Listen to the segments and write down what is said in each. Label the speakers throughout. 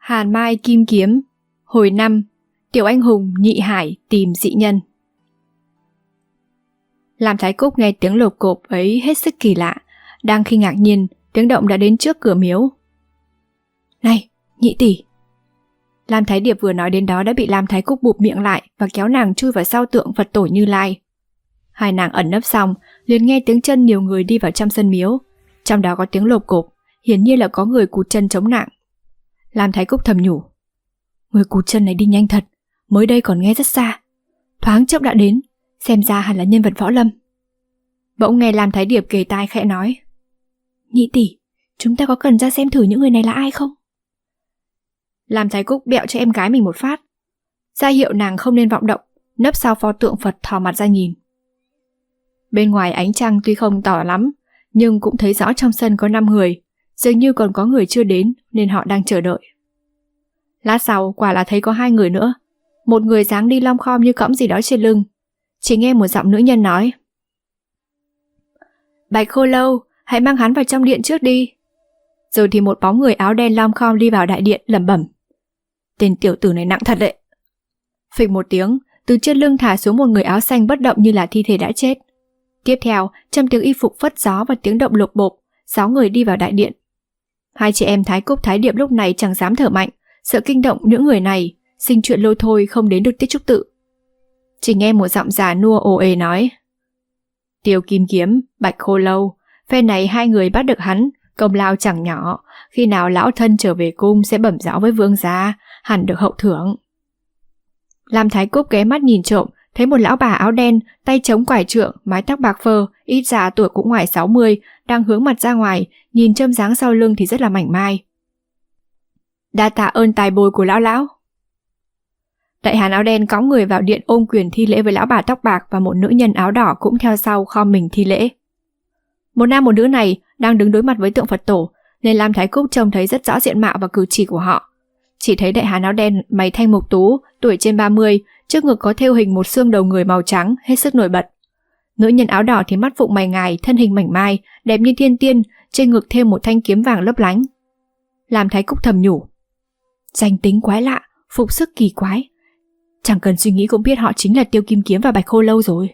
Speaker 1: Hàn Mai Kim Kiếm. Hồi 5. Tiểu anh hùng nhị hải tìm dị nhân. Lam Thái Cúc nghe tiếng lộp cộp ấy hết sức kỳ lạ. Đang khi ngạc nhiên, tiếng động đã đến trước cửa miếu. Này, nhị tỷ! Lam Thái Điệp vừa nói đến đó đã bị Lam Thái Cúc bụp miệng lại và kéo nàng chui vào sau tượng Phật tổ Như Lai. Hai nàng ẩn nấp xong, liền nghe tiếng chân nhiều người đi vào trong sân miếu. Trong đó có tiếng lộp cộp, hiển nhiên là có người cụt chân chống nạn. Lam Thái Cúc thầm nhủ, người cụt chân này đi nhanh thật, mới đây còn nghe rất xa, thoáng chốc đã đến, xem ra hẳn là nhân vật võ lâm. Bỗng nghe Lam Thái Điệp kề tai khẽ nói, nhị tỷ, chúng ta có cần ra xem thử những người này là ai không? Lam Thái Cúc bẹo cho em gái mình một phát, ra hiệu nàng không nên vọng động, nấp sau pho tượng Phật thò mặt ra nhìn. Bên ngoài ánh trăng tuy không tỏ lắm, nhưng cũng thấy rõ trong sân có 5 người, dường như còn có người chưa đến nên họ đang chờ đợi. Lát sau quả là thấy có 2 người nữa, một người dáng đi lom khom như cõng gì đó trên lưng. Chỉ nghe một giọng nữ nhân nói, Bạch Khô Lâu, hãy mang hắn vào trong điện trước đi. Rồi thì một bóng người áo đen lom khom đi vào đại điện lẩm bẩm, tên tiểu tử này nặng thật đấy. Phịch một tiếng, từ trên lưng thả xuống một người áo xanh bất động như là thi thể đã chết. Tiếp theo, trong tiếng y phục phất gió và tiếng động lục bộp, 6 người đi vào đại điện. Hai chị em Thái Cúc Thái Điệp lúc này chẳng dám thở mạnh, sợ kinh động những người này, sinh chuyện lôi thôi không đến được tiết trúc tự. Chỉ nghe một giọng già nua ồ ề nói, Tiêu Kim Kiếm, Bạch Khô Lâu, phe này 2 người bắt được hắn, công lao chẳng nhỏ, khi nào lão thân trở về cung sẽ bẩm báo với vương gia, hẳn được hậu thưởng. Lam Thái Cúc ghé mắt nhìn trộm, thấy một lão bà áo đen, tay chống quải trượng, mái tóc bạc phơ, ít ra tuổi cũng ngoài 60, đang hướng mặt ra ngoài, nhìn châm dáng sau lưng thì rất là mảnh mai. Đa tạ ơn tài bồi của lão. Đại hán áo đen cõng người vào điện ôm quyền thi lễ với lão bà tóc bạc và một nữ nhân áo đỏ cũng theo sau khom mình thi lễ. Một nam một nữ này đang đứng đối mặt với tượng Phật tổ, nên Lam Thái Cúc trông thấy rất rõ diện mạo và cử chỉ của họ. Chỉ thấy đại hán áo đen mày thanh mục tú, tuổi trên 30, trước ngực có thêu hình một xương đầu người màu trắng, hết sức nổi bật. Nữ nhân áo đỏ thì mắt phụng mày ngài, thân hình mảnh mai, đẹp như thiên tiên, trên ngực thêm một thanh kiếm vàng lấp lánh. Lam Thái Cúc thầm nhủ, danh tính quái lạ, phục sức kỳ quái. Chẳng cần suy nghĩ cũng biết họ chính là Tiêu Kim Kiếm và Bạch Khô Lâu rồi.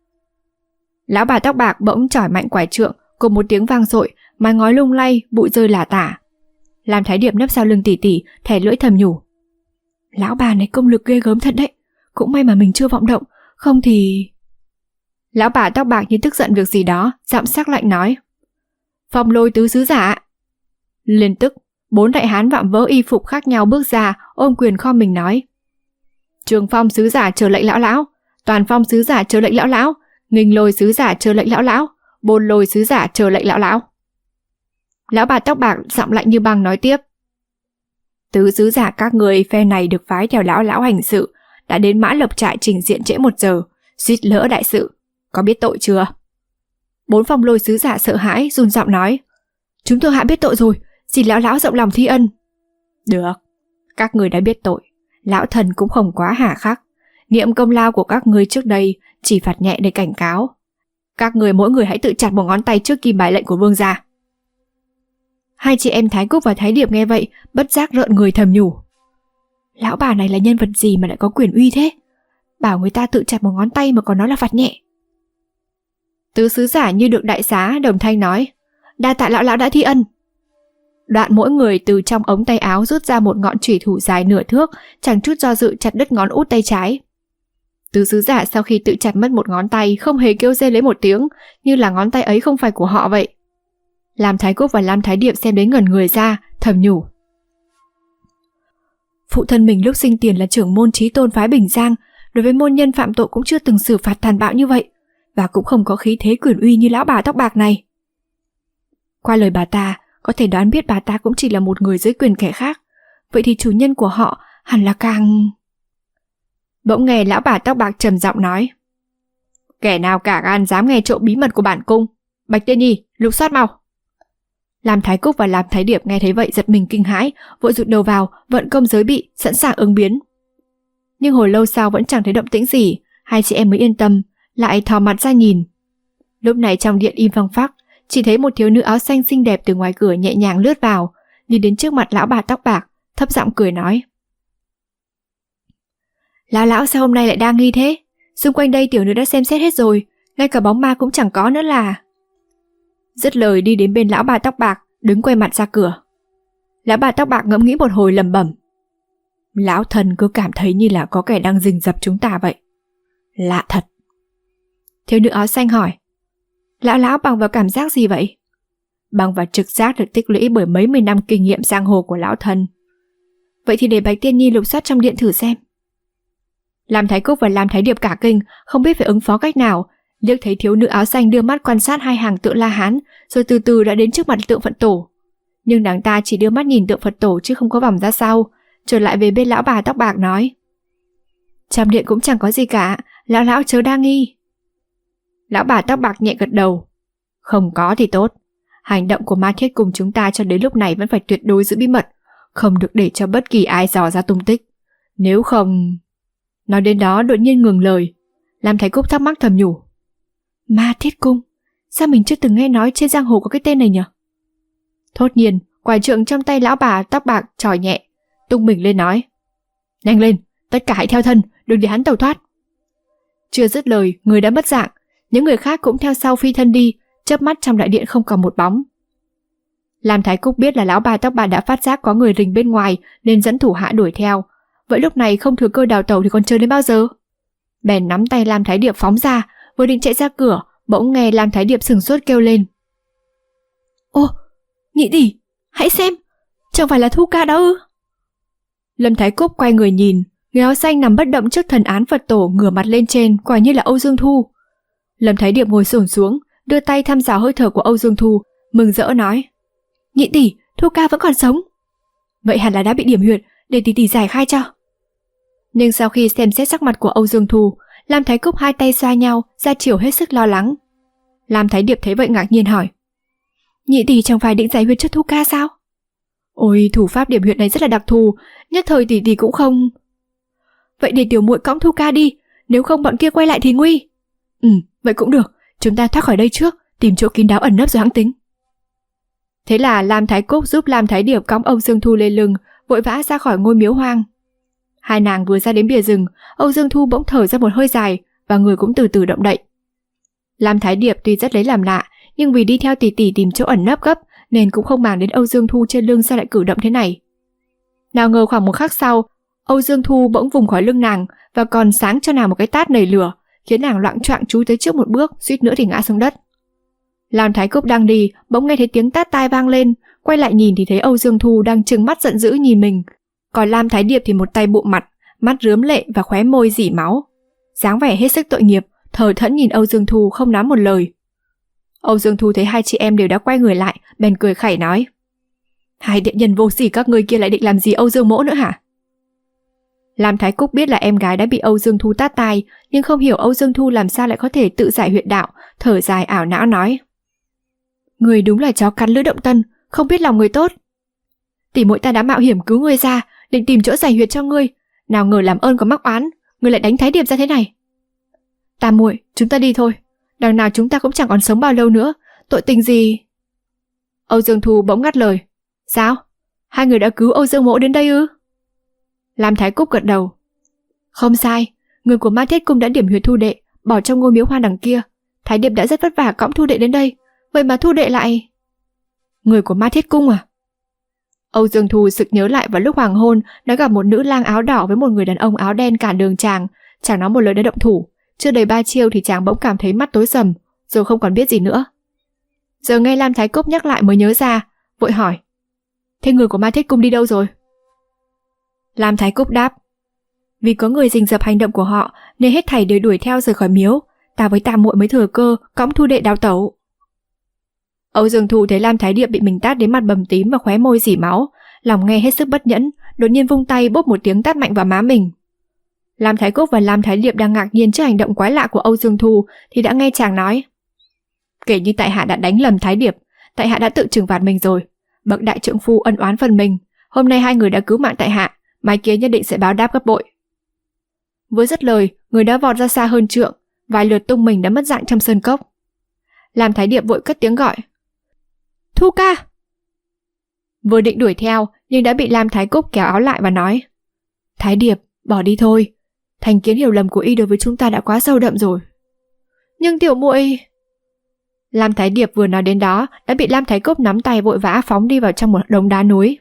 Speaker 1: Lão bà tóc bạc bỗng chỏi mạnh quải trượng, cùng một tiếng vang dội, mái ngói lung lay, bụi rơi lả tả. Lam Thái Điệp nấp sau lưng tỉ tỉ, thẻ lưỡi thầm nhủ, lão bà này công lực ghê gớm thật đấy, cũng may mà mình chưa vọng động, không thì... Lão bà tóc bạc như tức giận việc gì đó, giọng sắc lạnh nói, Phong Lôi tứ sứ giả. Liền tức, 4 đại hán vạm vỡ y phục khác nhau bước ra, ôm quyền khom mình nói, Trường Phong sứ giả chờ lệnh lão, Toàn Phong sứ giả chờ lệnh lão, Nghinh Lôi sứ giả chờ lệnh lão, Bôn Lôi sứ giả chờ lệnh lão. Lão bà tóc bạc giọng lạnh như băng nói tiếp, tứ sứ giả các người phe này được phái theo lão hành sự, đã đến Mã Lộc trại trình diện trễ 1 giờ, suýt lỡ đại sự, có biết tội chưa? 4 Phong Lôi sứ giả sợ hãi run giọng nói, chúng tôi hạ biết tội rồi, xin lão rộng lòng thi ân. Được, các người đã biết tội, lão thần cũng không quá hà khắc, niệm công lao của các ngươi trước đây, chỉ phạt nhẹ để cảnh cáo. Các người mỗi người hãy tự chặt một ngón tay trước kim bài lệnh của vương gia. Hai chị em Thái Cúc và Thái Điệp nghe vậy, bất giác rợn người thầm nhủ, lão bà này là nhân vật gì mà lại có quyền uy thế? Bảo người ta tự chặt một ngón tay mà còn nói là phạt nhẹ. Tứ sứ giả như được đại xá đồng thanh nói, đa tạ lão đã thi ân. Đoạn mỗi người từ trong ống tay áo rút ra một ngọn chủy thủ dài nửa thước, chẳng chút do dự chặt đứt ngón út tay trái. Tứ sứ giả sau khi tự chặt mất một ngón tay không hề kêu rên lấy một tiếng, như là ngón tay ấy không phải của họ vậy. Lam Thái Cúc và Lam Thái Điệp xem đến ngẩn người ra, thầm nhủ, phụ thân mình lúc sinh tiền là trưởng môn chí tôn phái Bình Giang, đối với môn nhân phạm tội cũng chưa từng xử phạt tàn bạo như vậy, và cũng không có khí thế quyền uy như lão bà tóc bạc này. Qua lời bà ta, có thể đoán biết bà ta cũng chỉ là một người dưới quyền kẻ khác, vậy thì chủ nhân của họ hẳn là càng... Bỗng nghe lão bà tóc bạc trầm giọng nói, kẻ nào cả gan dám nghe trộm bí mật của bản cung, Bạch Tiên Nhi, lục soát mau. Lam Thái Cúc và Lam Thái Điệp nghe thấy vậy giật mình kinh hãi, vội rụt đầu vào, vận công giới bị, sẵn sàng ứng biến. Nhưng hồi lâu sau vẫn chẳng thấy động tĩnh gì, hai chị em mới yên tâm, lại thò mặt ra nhìn. Lúc này trong điện im phăng phắc, chỉ thấy một thiếu nữ áo xanh xinh đẹp từ ngoài cửa nhẹ nhàng lướt vào, đi đến trước mặt lão bà tóc bạc, thấp giọng cười nói. Lão sao hôm nay lại đa nghi thế? Xung quanh đây tiểu nữ đã xem xét hết rồi, ngay cả bóng ma cũng chẳng có nữa là. Dứt lời đi đến bên lão bà tóc bạc, đứng quay mặt ra cửa. Lão bà tóc bạc ngẫm nghĩ một hồi lẩm bẩm. Lão thần cứ cảm thấy như là có kẻ đang rình rập chúng ta vậy. Lạ thật. Thiếu nữ áo xanh hỏi. Lão bằng vào cảm giác gì vậy? Bằng vào trực giác được tích lũy bởi mấy mươi năm kinh nghiệm giang hồ của lão thần. Vậy thì để Bạch Tiên Nhi lục soát trong điện thử xem. Lam Thái Cúc và Lam Thái Điệp cả kinh, không biết phải ứng phó cách nào. Liếc thấy thiếu nữ áo xanh đưa mắt quan sát hai hàng tượng La Hán, rồi từ từ đã đến trước mặt tượng Phật tổ. Nhưng nàng ta chỉ đưa mắt nhìn tượng Phật tổ chứ không có vòng ra sau, trở lại về bên lão bà tóc bạc nói. Trong điện cũng chẳng có gì cả, lão chớ đa nghi. Lão bà tóc bạc nhẹ gật đầu. Không có thì tốt. Hành động của Ma Thiết cùng chúng ta cho đến lúc này vẫn phải tuyệt đối giữ bí mật, không được để cho bất kỳ ai dò ra tung tích. Nếu không... Nói đến đó đột nhiên ngừng lời. Lam Thái Cúc thắc mắc thầm nhủ. Ma Thiết Cung? Sao mình chưa từng nghe nói trên giang hồ có cái tên này nhỉ? Thốt nhiên, quải trượng trong tay lão bà tóc bạc chòi nhẹ, tung mình lên nói. Nhanh lên, tất cả hãy theo thân, đừng để hắn tẩu thoát. Chưa dứt lời, người đã mất dạng. Những người khác cũng theo sau phi thân đi, chớp mắt trong đại điện không còn một bóng. Lam Thái Cúc biết là lão bà tóc bạc đã phát giác có người rình bên ngoài nên dẫn thủ hạ đuổi theo. Vậy lúc này không thừa cơ đào tẩu thì còn chờ đến bao giờ? Bèn nắm tay Lam Thái Điệp phóng ra, vừa định chạy ra cửa, bỗng nghe Lam Thái Điệp sừng sốt kêu lên. Ô, nhị tỷ, hãy xem, chẳng phải là Thu Ca đó ư? Lâm Thái Cúc quay người nhìn, người áo xanh nằm bất động trước thần án Phật tổ, ngửa mặt lên trên, quả như là Âu Dương Thu. Lâm Thái Điệp ngồi xổm xuống, đưa tay thăm dò hơi thở của Âu Dương Thu, mừng rỡ nói. Nhị tỷ, Thu Ca vẫn còn sống. Vậy hẳn là đã bị điểm huyệt, để tỷ giải khai cho. Nhưng sau khi xem xét sắc mặt của Âu Dương Thu, Lam Thái Cúc hai tay xoa nhau, ra chiều hết sức lo lắng. Lam Thái Điệp thấy vậy ngạc nhiên hỏi. Nhị tỷ chẳng phải định giải huyệt cho Thu Ca sao? Ôi, thủ pháp điểm huyệt này rất là đặc thù, nhất thời tỷ cũng không. Vậy để tiểu muội cõng Thu Ca đi, nếu không bọn kia quay lại thì nguy. Vậy cũng được, chúng ta thoát khỏi đây trước, tìm chỗ kín đáo ẩn nấp rồi hẵng tính. Thế là Lam Thái Cúc giúp Lam Thái Điệp cõng Âu Dương Thu lên lưng, vội vã ra khỏi ngôi miếu hoang. Hai nàng vừa ra đến bìa rừng, Âu Dương Thu bỗng thở ra một hơi dài và người cũng từ từ động đậy. Lam Thái Điệp tuy rất lấy làm lạ, nhưng vì đi theo tỷ tìm chỗ ẩn nấp gấp nên cũng không màng đến Âu Dương Thu trên lưng sao lại cử động thế này. Nào ngờ khoảng một khắc sau, Âu Dương Thu bỗng vùng khỏi lưng nàng và còn sáng cho nàng một cái tát nảy lửa, khiến nàng loạng choạng chúi tới trước một bước, suýt nữa thì ngã xuống đất. Lam Thái Cúc đang đi, bỗng nghe thấy tiếng tát tai vang lên, quay lại nhìn thì thấy Âu Dương Thu đang trừng mắt giận dữ nhìn mình, còn Lam Thái Điệp thì một tay bụm mặt, mắt rướm lệ và khóe môi rỉ máu, dáng vẻ hết sức tội nghiệp, thờ thẫn nhìn Âu Dương Thu không nói một lời. Âu Dương Thu thấy hai chị em đều đã quay người lại, bèn cười khẩy nói. Hai tiện nhân vô sỉ các ngươi kia lại định làm gì Âu Dương mỗ nữa hả? Lam Thái Cúc biết là em gái đã bị Âu Dương Thu tát tai, nhưng không hiểu Âu Dương Thu làm sao lại có thể tự giải huyệt đạo, thở dài ảo não nói. Người đúng là chó cắn lưỡi động tân, không biết lòng người tốt. Tỷ muội ta đã mạo hiểm cứu ngươi ra, định tìm chỗ giải huyệt cho ngươi, nào ngờ làm ơn có mắc oán, ngươi lại đánh Thái Điệp ra thế này. Tam muội, chúng ta đi thôi, đằng nào chúng ta cũng chẳng còn sống bao lâu nữa, tội tình gì. Âu Dương Thu bỗng ngắt lời. Sao? Hai người đã cứu Âu Dương mỗ đến đây ư? Lam Thái Cúc gật đầu. Không sai, người của Ma Thiết Cung đã điểm huyệt Thu đệ, bỏ trong ngôi miếu hoang đằng kia. Thái Điệp đã rất vất vả cõng Thu đệ đến đây, vậy mà Thu đệ lại... Người của Ma Thiết Cung à? Âu Dương Thu sực nhớ lại vào lúc hoàng hôn đã gặp một nữ lang áo đỏ với một người đàn ông áo đen cản đường chàng, chẳng nói một lời đã động thủ. Chưa đầy 3 chiêu thì chàng bỗng cảm thấy mắt tối sầm, rồi không còn biết gì nữa. Giờ nghe Lam Thái Cúc nhắc lại mới nhớ ra, vội hỏi. Thế người của Ma Thiết Cung đi đâu rồi? Lam Thái Cúc đáp. Vì có người rình rập hành động của họ nên hết thảy đều đuổi theo rời khỏi miếu, ta với Tam muội mới thừa cơ cõng Thu đệ đào tẩu. Âu Dương Thu thấy Lam Thái Điệp bị mình tát đến mặt bầm tím và khóe môi rỉ máu, lòng nghe hết sức bất nhẫn, đột nhiên vung tay bốp một tiếng tát mạnh vào má mình. Lam Thái Cúc và Lam Thái Điệp đang ngạc nhiên trước hành động quái lạ của Âu Dương Thu thì đã nghe chàng nói. Kể như tại hạ đã đánh lầm Thái Điệp, tại hạ đã tự trừng phạt mình rồi. Bậc đại trượng phu ân oán phần mình, hôm nay hai người đã cứu mạng tại hạ, mai kia nhất định sẽ báo đáp gấp bội. Vừa dứt lời, người đã vọt ra xa hơn trượng, vài lượt tung mình đã mất dạng trong sơn cốc. Lam Thái Điệp vội cất tiếng gọi. Thu ca! Vừa định đuổi theo nhưng đã bị Lam Thái Cúc kéo áo lại và nói: Thái Điệp, bỏ đi thôi. Thành kiến hiểu lầm của y đối với chúng ta đã quá sâu đậm rồi. Nhưng tiểu muội... Lam Thái Điệp vừa nói đến đó đã bị Lam Thái Cúc nắm tay vội vã phóng đi vào trong một đống đá núi.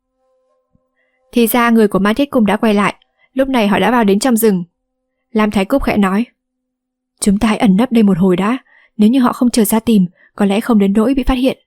Speaker 1: Thì ra người của Ma Thiết Cung đã quay lại. Lúc này họ đã vào đến trong rừng. Lam Thái Cúc khẽ nói: Chúng ta hãy ẩn nấp đây một hồi đã. Nếu như họ không chờ ra tìm, có lẽ không đến nỗi bị phát hiện.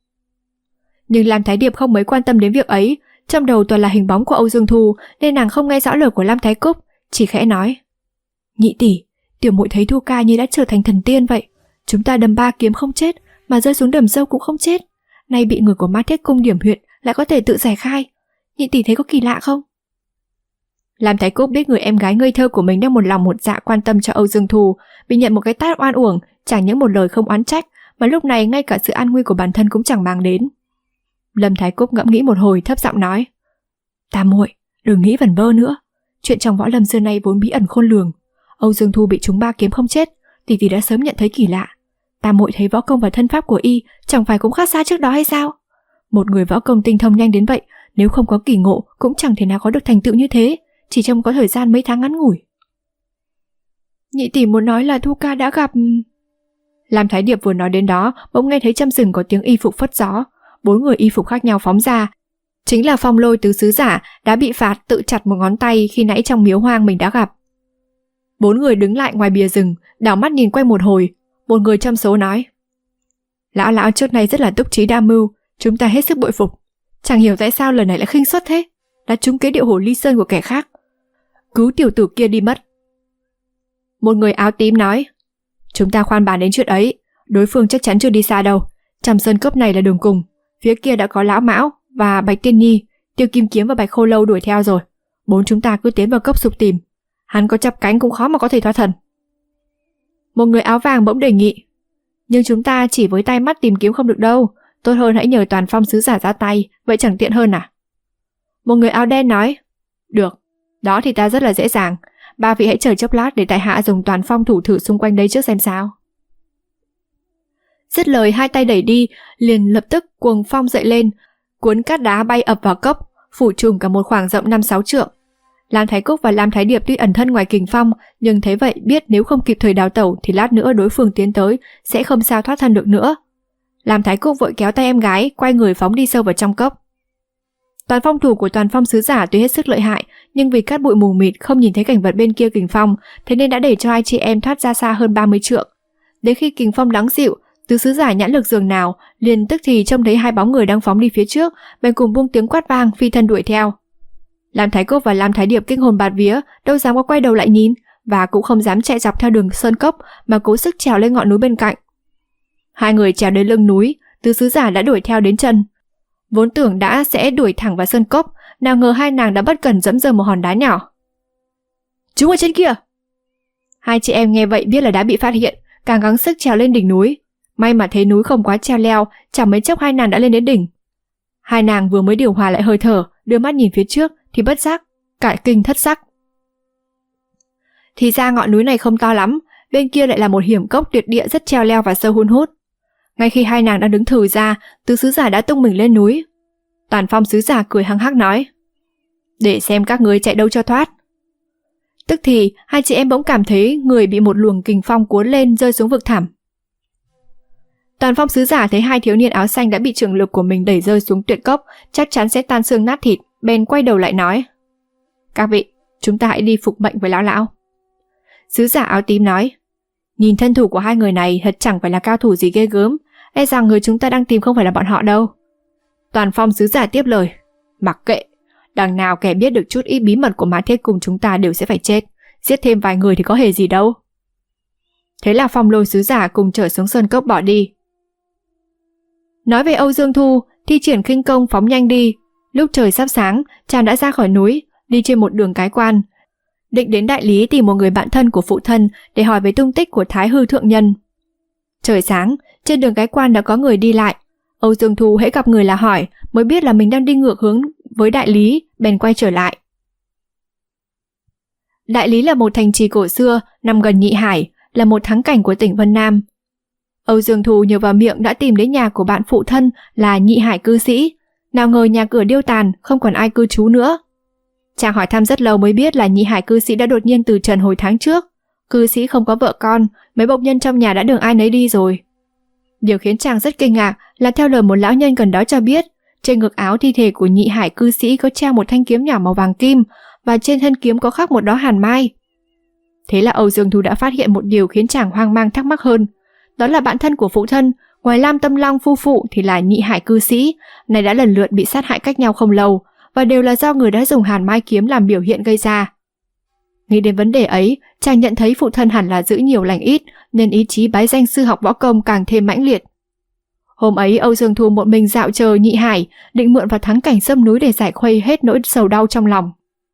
Speaker 1: Nhưng Lam Thái Điệp không mấy quan tâm đến việc ấy. Trong đầu toàn là hình bóng của Âu Dương Thu, nên nàng không nghe rõ lời của Lam Thái Cúc, chỉ khẽ nói: Nhị tỷ, tiểu muội thấy Thu ca như đã trở thành thần tiên vậy. Chúng ta đâm 3 kiếm không chết, mà rơi xuống đầm sâu cũng không chết. Nay bị người của Ma Thiết Cung điểm huyệt lại có thể tự giải khai. Nhị tỷ thấy có kỳ lạ không? Lam Thái Cúc biết người em gái ngây thơ của mình đang một lòng một dạ quan tâm cho Âu Dương Thu, bị nhận một cái tát oan uổng, chẳng những một lời không oán trách, mà lúc này ngay cả sự an nguy của bản thân cũng chẳng mang đến. Lâm Thái Cúc ngẫm nghĩ một hồi, thấp giọng nói: Tam muội, đừng nghĩ vẩn vơ nữa. Chuyện trong võ lâm xưa nay vốn bí ẩn khôn lường. Âu Dương Thu bị trúng 3 kiếm không chết, tỷ tỷ đã sớm nhận thấy kỳ lạ. Tam muội thấy võ công và thân pháp của y chẳng phải cũng khác xa trước đó hay sao? Một người võ công tinh thông nhanh đến vậy, nếu không có kỳ ngộ cũng chẳng thể nào có được thành tựu như thế, chỉ trong có thời gian mấy tháng ngắn ngủi. Nhị tỷ muốn nói là Thu ca đã gặp... Lam Thái Điệp vừa nói đến đó, bỗng nghe thấy trong rừng có tiếng y phục phất gió. 4 người y phục khác nhau phóng ra. Chính là Phong Lôi tứ sứ giả đã bị phạt tự chặt một ngón tay khi nãy trong miếu hoang mình đã gặp. 4 người đứng lại ngoài bìa rừng, đảo mắt nhìn quanh một hồi. Một người trong số nói: Lão trước này rất là túc trí đa mưu, chúng ta hết sức bội phục. Chẳng hiểu tại sao lần này lại khinh suất thế, đã trúng kế điệu hổ ly sơn của kẻ khác. Cứu tiểu tử kia đi mất. Một người áo tím nói: Chúng ta khoan bàn đến chuyện ấy, đối phương chắc chắn chưa đi xa đâu. Trong sơn cốc này là đường cùng, phía kia đã có Lão Mão và Bạch Tiên Nhi, Tiêu Kim Kiếm và Bạch Khô Lâu đuổi theo rồi. 4 chúng ta cứ tiến vào cốc sục tìm. Hắn có chắp cánh cũng khó mà có thể thoát thần. Một người áo vàng bỗng đề nghị: Nhưng chúng ta chỉ với tay mắt tìm kiếm không được đâu, tốt hơn hãy nhờ Toàn Phong sứ giả ra tay, vậy chẳng tiện hơn à? Một người áo đen nói: Được, đó thì ta rất là dễ dàng. 3 vị hãy chờ chốc lát để tại hạ dùng Toàn Phong thủ thử xung quanh đây trước xem sao. Dứt lời, 2 tay đẩy đi, liền lập tức cuồng phong dậy lên, cuốn cát đá bay ập vào cốc, phủ trùm cả một khoảng rộng 5-6 trượng. Lam Thái Cúc và Lam Thái Điệp tuy ẩn thân ngoài kình phong, nhưng thấy vậy biết nếu không kịp thời đào tẩu thì lát nữa đối phương tiến tới sẽ không sao thoát thân được nữa. Lam Thái Cúc vội kéo tay em gái, quay người phóng đi sâu vào trong cốc. Toàn phong thủ của Toàn Phong sứ giả tuy hết sức lợi hại, nhưng vì cát bụi mù mịt không nhìn thấy cảnh vật bên kia kình phong, thế nên đã để cho 2 chị em thoát ra xa hơn 30 trượng. Đến khi kình phong lắng dịu, tứ sứ giả nhãn lực dường nào, liền tức thì trông thấy 2 bóng người đang phóng đi phía trước, bèn cùng buông tiếng quát vang phi thân đuổi theo. Lam Thái Cúc và Lam Thái Điệp kinh hồn bạt vía, đâu dám có quay đầu lại nhìn, và cũng không dám chạy dọc theo đường sơn cốc mà cố sức trèo lên ngọn núi bên cạnh. 2 người trèo đến lưng núi, tứ sứ giả đã đuổi theo đến chân. Vốn tưởng đã sẽ đuổi thẳng vào sơn cốc, nào ngờ 2 nàng đã bất cẩn dẫm rơi một hòn đá nhỏ. Chúng ở trên kia! 2 chị em nghe vậy biết là đã bị phát hiện, càng gắng sức trèo lên đỉnh núi. May mà thấy núi không quá treo leo, chẳng mấy chốc 2 nàng đã lên đến đỉnh. 2 nàng vừa mới điều hòa lại hơi thở, đưa mắt nhìn phía trước thì bất giác cả kinh thất sắc. Thì ra ngọn núi này không to lắm, bên kia lại là một hiểm cốc tuyệt địa rất treo leo và sâu hun hút. Ngay khi 2 nàng đang đứng thử ra, tứ sứ giả đã tung mình lên núi. Toàn Phong sứ giả cười hăng hắc nói: Để xem các ngươi chạy đâu cho thoát. Tức thì 2 chị em bỗng cảm thấy người bị một luồng kình phong cuốn lên rơi xuống vực thẳm. Toàn Phong sứ giả thấy 2 thiếu niên áo xanh đã bị trường lực của mình đẩy rơi xuống tuyệt cốc, chắc chắn sẽ tan xương nát thịt, bèn quay đầu lại nói: Các vị, chúng ta hãy đi phục mệnh với lão. Sứ giả áo tím nói: Nhìn thân thủ của 2 người này thật chẳng phải là cao thủ gì ghê gớm, e rằng người chúng ta đang tìm không phải là bọn họ đâu. Toàn Phong sứ giả tiếp lời: Mặc kệ, đằng nào kẻ biết được chút ít bí mật của Ma Thiết Cung chúng ta đều sẽ phải chết, giết thêm vài người thì có hề gì đâu. Thế là Phong Lôi sứ giả cùng trở xuống sơn cốc bỏ đi. Nói về Âu Dương Thu, thi triển khinh công phóng nhanh đi. Lúc trời sắp sáng, chàng đã ra khỏi núi, đi trên một đường cái quan, định đến đại lý tìm một người bạn thân của phụ thân để hỏi về tung tích của Thái Hư thượng nhân. Trời sáng, trên đường cái quan đã có người đi lại. Âu Dương Thu hễ gặp người là hỏi, mới biết là mình đang đi ngược hướng với đại lý, bèn quay trở lại. Đại lý là một thành trì cổ xưa, nằm gần Nhị Hải, là một thắng cảnh của tỉnh Vân Nam. Âu Dương Thu nhờ vào miệng đã tìm đến nhà của bạn phụ thân là Nhị Hải cư sĩ. Nào ngờ nhà cửa điêu tàn, không còn ai cư trú nữa. Chàng hỏi thăm rất lâu mới biết là nhị hải cư sĩ đã đột nhiên từ trần hồi tháng trước. Cư sĩ không có vợ con, mấy bộc nhân trong nhà đã đường ai nấy đi rồi. Điều khiến chàng rất kinh ngạc là theo lời một lão nhân gần đó cho biết, trên ngực áo thi thể của nhị hải cư sĩ có treo một thanh kiếm nhỏ màu vàng kim và trên thân kiếm có khắc một đóa hàn mai. Thế là Âu Dương Thu đã phát hiện một điều khiến chàng hoang mang thắc mắc hơn. Đó là bạn thân của phụ thân, ngoài Lam Tâm Long phu phụ thì là nhị hải cư sĩ, này đã lần lượt bị sát hại cách nhau không lâu, và đều là do người đã dùng hàn mai kiếm làm biểu hiện gây ra. Nghĩ đến vấn đề ấy, chàng nhận thấy phụ thân hẳn là giữ nhiều lành ít, nên ý chí bái danh sư học võ công càng thêm mãnh liệt. Hôm ấy Âu Dương Thu một mình dạo chờ nhị hải, định mượn vào thắng cảnh sâm núi để giải khuây hết nỗi sầu đau trong lòng.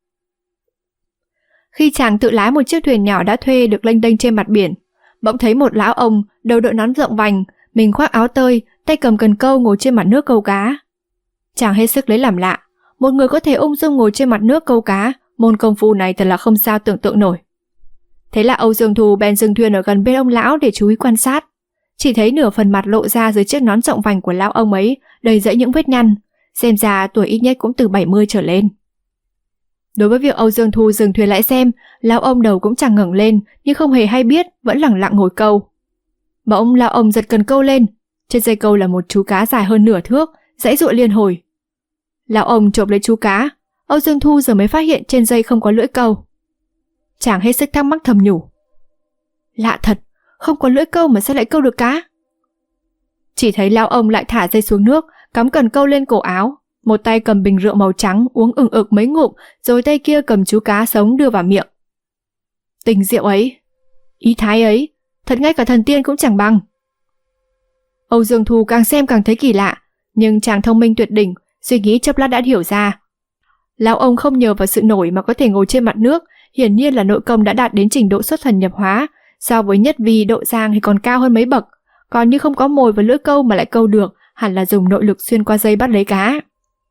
Speaker 1: Khi chàng tự lái một chiếc thuyền nhỏ đã thuê được lênh đênh trên mặt biển, bỗng thấy một lão ông đầu đội nón rộng vành, mình khoác áo tơi, tay cầm cần câu ngồi trên mặt nước câu cá. Chàng hết sức lấy làm lạ, một người có thể ung dung ngồi trên mặt nước câu cá, môn công phu này thật là không sao tưởng tượng nổi. Thế là Âu Dương Thu bèn dừng thuyền ở gần bên ông lão để chú ý quan sát. Chỉ thấy nửa phần mặt lộ ra dưới chiếc nón rộng vành của lão ông ấy, đầy rẫy những vết nhăn, xem ra tuổi ít nhất cũng từ 70 trở lên. Đối với việc Âu Dương Thu dừng thuyền lại xem, lão ông đầu cũng chẳng ngẩng lên, nhưng không hề hay biết, vẫn lẳng lặng ngồi câu. Bỗng lão ông giật cần câu lên, trên dây câu là một chú cá dài hơn nửa thước, giãy giụa liên hồi. Lão ông chộp lấy chú cá, Âu Dương Thu giờ mới phát hiện trên dây không có lưỡi câu. Chàng hết sức thắc mắc thầm nhủ. Lạ thật, không có lưỡi câu mà sao lại câu được cá? Chỉ thấy lão ông lại thả dây xuống nước, cắm cần câu lên cổ áo, một tay cầm bình rượu màu trắng uống ừng ực mấy ngụm, rồi tay kia cầm chú cá sống đưa vào miệng. Tình diệu ấy, ý thái ấy, thật ngay cả thần tiên cũng chẳng bằng. Âu Dương Thu càng xem càng thấy kỳ lạ, nhưng chàng thông minh tuyệt đỉnh, suy nghĩ chốc lát đã hiểu ra. Lão ông không nhờ vào sự nổi mà có thể ngồi trên mặt nước, hiển nhiên là nội công đã đạt đến trình độ xuất thần nhập hóa, so với Nhất Vi, Độ Giang thì còn cao hơn mấy bậc, còn như không có mồi và lưỡi câu mà lại câu được, hẳn là dùng nội lực xuyên qua dây bắt lấy cá.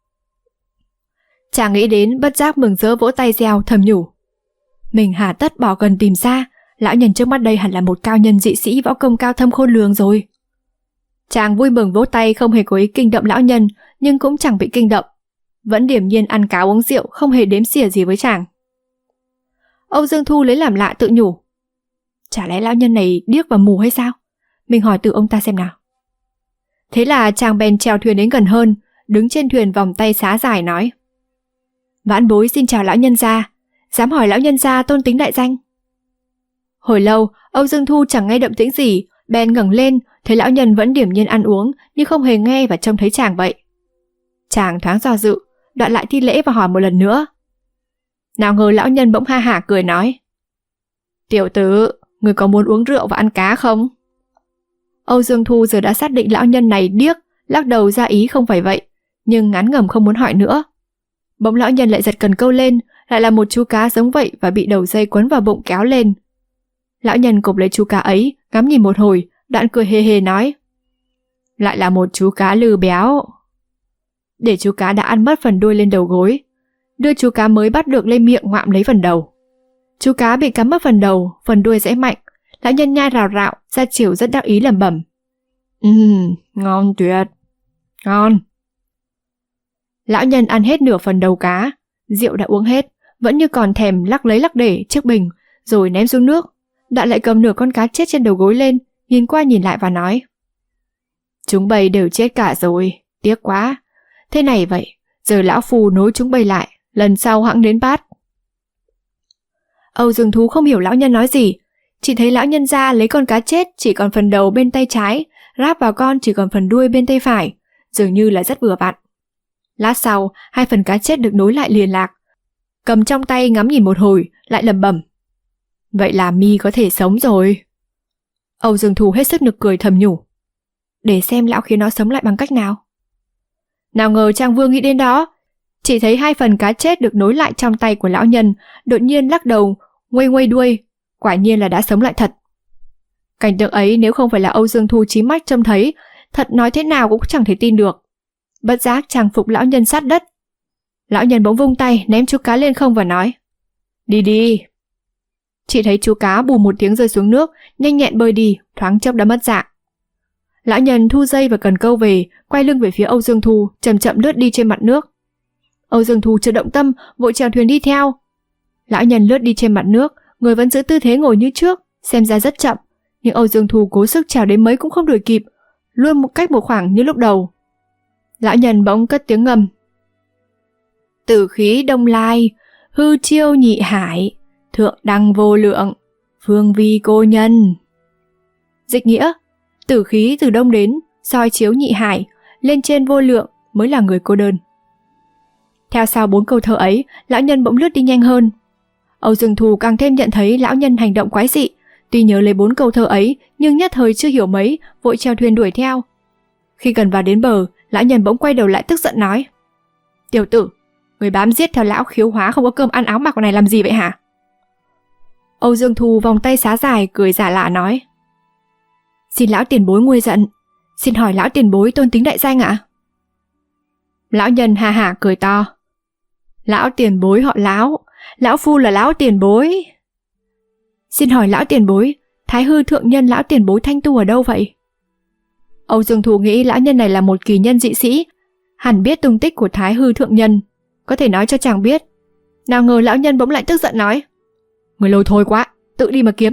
Speaker 1: Chàng nghĩ đến bất giác mừng rỡ vỗ tay reo thầm nhủ. Mình hà tất bỏ gần tìm xa, lão nhân trước mắt đây hẳn là một cao nhân dị sĩ võ công cao thâm khôn lường rồi. Chàng vui mừng vỗ tay, không hề có ý kinh động lão nhân, nhưng cũng chẳng bị kinh động, vẫn điềm nhiên ăn cá uống rượu, không hề đếm xỉa gì với chàng. Âu Dương Thu lấy làm lạ tự nhủ. Chả lẽ lão nhân này điếc và mù hay sao? Mình hỏi từ ông ta xem nào. Thế là chàng bèn chèo thuyền đến gần hơn, đứng trên thuyền vòng tay xá dài nói. Vãn bối xin chào lão nhân gia, dám hỏi lão nhân gia tôn tính đại danh. Hồi lâu, Âu Dương Thu chẳng nghe động tĩnh gì, bèn ngẩng lên, thấy lão nhân vẫn điềm nhiên ăn uống, nhưng không hề nghe và trông thấy chàng vậy. Chàng thoáng do dự, đoạn lại thi lễ và hỏi một lần nữa. Nào ngờ lão nhân bỗng ha hả cười nói. Tiểu tử, người có muốn uống rượu và ăn cá không? Âu Dương Thu giờ đã xác định lão nhân này điếc, lắc đầu ra ý không phải vậy, nhưng ngán ngẩm không muốn hỏi nữa. Bỗng lão nhân lại giật cần câu lên, lại là một chú cá giống vậy và bị đầu dây quấn vào bụng kéo lên. Lão nhân cộp lấy chú cá ấy, ngắm nhìn một hồi, đoạn cười hề hề nói. Lại là một chú cá lừ béo. Để chú cá đã ăn mất phần đuôi lên đầu gối, đưa chú cá mới bắt được lên miệng ngoạm lấy phần đầu. Chú cá bị cắm mất phần đầu, phần đuôi rẽ mạnh, lão nhân nhai rào rạo, ra chiều rất đắc ý lẩm bẩm. Ngon tuyệt, ngon. Lão nhân ăn hết nửa phần đầu cá, rượu đã uống hết, vẫn như còn thèm lắc lấy lắc để chiếc bình, rồi ném xuống nước. Đoạn lại cầm nửa con cá chết trên đầu gối lên, nhìn qua nhìn lại và nói. Chúng bay đều chết cả rồi, tiếc quá. Thế này vậy, giờ lão phù nối chúng bay lại, lần sau hẵng đến bát. Âu Dương Thú không hiểu lão nhân nói gì, chỉ thấy lão nhân ra lấy con cá chết chỉ còn phần đầu bên tay trái, ráp vào con chỉ còn phần đuôi bên tay phải, dường như là rất vừa vặn. Lát sau, hai phần cá chết được nối lại liền lạc, cầm trong tay ngắm nhìn một hồi, lại lẩm bẩm. Vậy là mi có thể sống rồi. Âu Dương Thú hết sức nực cười thầm nhủ. Để xem lão khiến nó sống lại bằng cách nào. Nào ngờ Trang Vương nghĩ đến đó, chỉ thấy hai phần cá chết được nối lại trong tay của lão nhân, đột nhiên lắc đầu, nguây nguây đuôi, quả nhiên là đã sống lại thật. Cảnh tượng ấy nếu không phải là Âu Dương Thu chí mắt trông thấy, thật nói thế nào cũng chẳng thể tin được. Bất giác chàng phục lão nhân sát đất. Lão nhân bỗng vung tay ném chú cá lên không và nói. Đi đi. Chỉ thấy chú cá bù một tiếng rơi xuống nước, nhanh nhẹn bơi đi, thoáng chốc đã mất dạng. Lão nhân thu dây và cần câu về, quay lưng về phía Âu Dương Thu, chậm chậm lướt đi trên mặt nước. Âu Dương Thu chưa động tâm, vội chèo thuyền đi theo. Lão nhân lướt đi trên mặt nước, người vẫn giữ tư thế ngồi như trước, xem ra rất chậm, nhưng Âu Dương Thu cố sức trèo đến mấy cũng không đuổi kịp, luôn cách một khoảng như lúc đầu. Lão nhân bỗng cất tiếng ngâm: Tử khí đông lai, hư chiêu nhị hải, thượng đăng vô lượng, phương vi cô nhân. Dịch nghĩa: tử khí từ đông đến, soi chiếu nhị hải, lên trên vô lượng mới là người cô đơn. Theo sau 4 câu thơ ấy, lão nhân bỗng lướt đi nhanh hơn. Âu Dương Thu càng thêm nhận thấy lão nhân hành động quái dị, tuy nhớ lấy 4 câu thơ ấy nhưng nhất thời chưa hiểu mấy, vội chèo thuyền đuổi theo. Khi gần vào đến bờ, lão nhân bỗng quay đầu lại tức giận nói: Tiểu tử, người bám giết theo lão khiếu hóa không có cơm ăn áo mặc này làm gì vậy hả? Âu Dương Thu vòng tay xá dài cười giả lạ nói: Xin lão tiền bối nguôi giận, xin hỏi lão tiền bối tôn tính đại danh ạ? Lão nhân ha hả cười to: Lão tiền bối họ lão phu là lão tiền bối. Xin hỏi lão tiền bối, Thái hư thượng nhân lão tiền bối thanh tu ở đâu vậy? Âu Dương Thu nghĩ lão nhân này là một kỳ nhân dị sĩ, hẳn biết tung tích của Thái hư thượng nhân, có thể nói cho chàng biết. Nào ngờ lão nhân bỗng lại tức giận nói: Người lôi thôi quá, tự đi mà kiếm.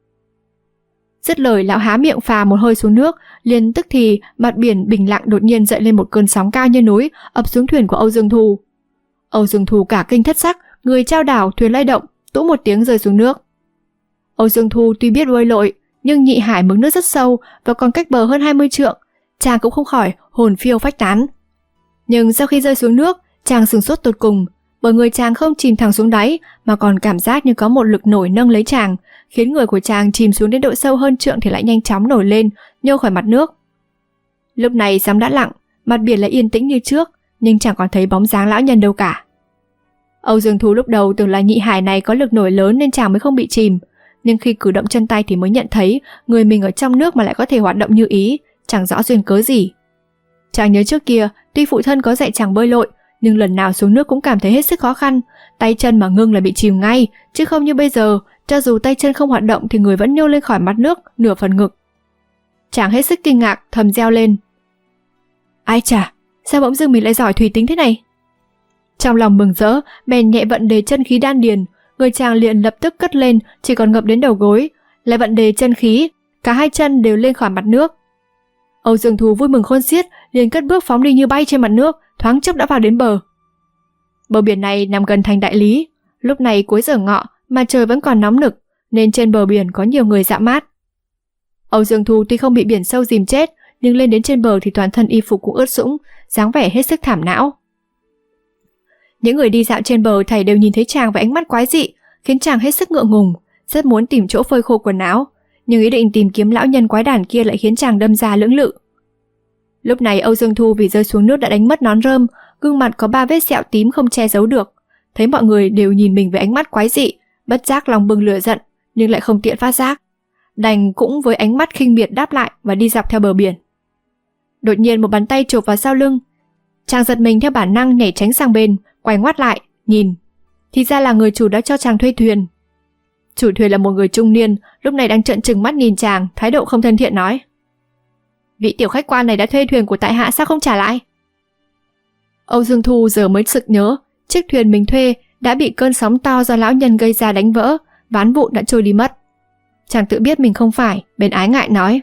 Speaker 1: Dứt lời, lão há miệng phà một hơi xuống nước, liền tức thì mặt biển bình lặng đột nhiên dậy lên một cơn sóng cao như núi, ập xuống thuyền của Âu Dương Thu. Âu Dương Thu cả kinh thất sắc, người trao đảo, thuyền lay động, tũ một tiếng rơi xuống nước. Âu Dương Thu tuy biết bơi lội, nhưng nhị hải mực nước rất sâu và còn cách bờ hơn 20 trượng, chàng cũng không khỏi hồn phiêu phách tán. Nhưng sau khi rơi xuống nước, chàng sửng sốt tột cùng, bởi người chàng không chìm thẳng xuống đáy mà còn cảm giác như có một lực nổi nâng lấy chàng, khiến người của chàng chìm xuống đến độ sâu hơn trượng thì lại nhanh chóng nổi lên, nhô khỏi mặt nước. Lúc này sóng đã lặng, mặt biển lại yên tĩnh như trước, nhưng chẳng còn thấy bóng dáng lão nhân đâu cả. Âu Dương Thu lúc đầu tưởng là nhị hải này có lực nổi lớn nên chàng mới không bị chìm, nhưng khi cử động chân tay thì mới nhận thấy người mình ở trong nước mà lại có thể hoạt động như ý, chẳng rõ duyên cớ gì. Chàng nhớ trước kia, tuy phụ thân có dạy chàng bơi lội, nhưng lần nào xuống nước cũng cảm thấy hết sức khó khăn, tay chân mà ngưng là bị chìm ngay, chứ không như bây giờ, cho dù tay chân không hoạt động thì người vẫn nhô lên khỏi mặt nước nửa phần ngực. Chàng hết sức kinh ngạc, thầm reo lên: Ai chà, sao bỗng dưng mình lại giỏi thủy tính thế này? Trong lòng mừng rỡ, bèn nhẹ vận đề chân khí đan điền, người chàng liền lập tức cất lên, chỉ còn ngập đến đầu gối, lại vận đề chân khí, cả hai chân đều lên khỏi mặt nước. Âu Dương Thu vui mừng khôn xiết, liền cất bước phóng đi như bay trên mặt nước, thoáng chốc đã vào đến bờ. Bờ biển này nằm gần thành Đại Lý, lúc này cuối giờ ngọ mà trời vẫn còn nóng nực, nên trên bờ biển có nhiều người dạo mát. Âu Dương Thu tuy không bị biển sâu dìm chết, nhưng lên đến trên bờ thì toàn thân y phục cũng ướt sũng, dáng vẻ hết sức thảm não. Những người đi dạo trên bờ thảy đều nhìn thấy chàng với ánh mắt quái dị, khiến chàng hết sức ngượng ngùng, rất muốn tìm chỗ phơi khô quần áo, nhưng ý định tìm kiếm lão nhân quái đản kia lại khiến chàng đâm ra lưỡng lự. Lúc này Âu Dương Thu vì rơi xuống nước đã đánh mất nón rơm, gương mặt có 3 vết sẹo tím không che giấu được. Thấy mọi người đều nhìn mình với ánh mắt quái dị, bất giác lòng bừng lửa giận, nhưng lại không tiện phát giác, đành cũng với ánh mắt khinh miệt đáp lại và đi dọc theo bờ biển. Đột nhiên một bàn tay chộp vào sau lưng, chàng giật mình theo bản năng nhảy tránh sang bên, quay ngoắt lại nhìn, thì ra là người chủ đã cho chàng thuê thuyền. Chủ thuyền là một người trung niên, lúc này đang trợn trừng mắt nhìn chàng, thái độ không thân thiện nói: Vị tiểu khách quan này đã thuê thuyền của tại hạ, sao không trả lại? Âu Dương Thu giờ mới sực nhớ, chiếc thuyền mình thuê đã bị cơn sóng to do lão nhân gây ra đánh vỡ, ván vụn đã trôi đi mất. Chàng tự biết mình không phải, bèn ái ngại nói: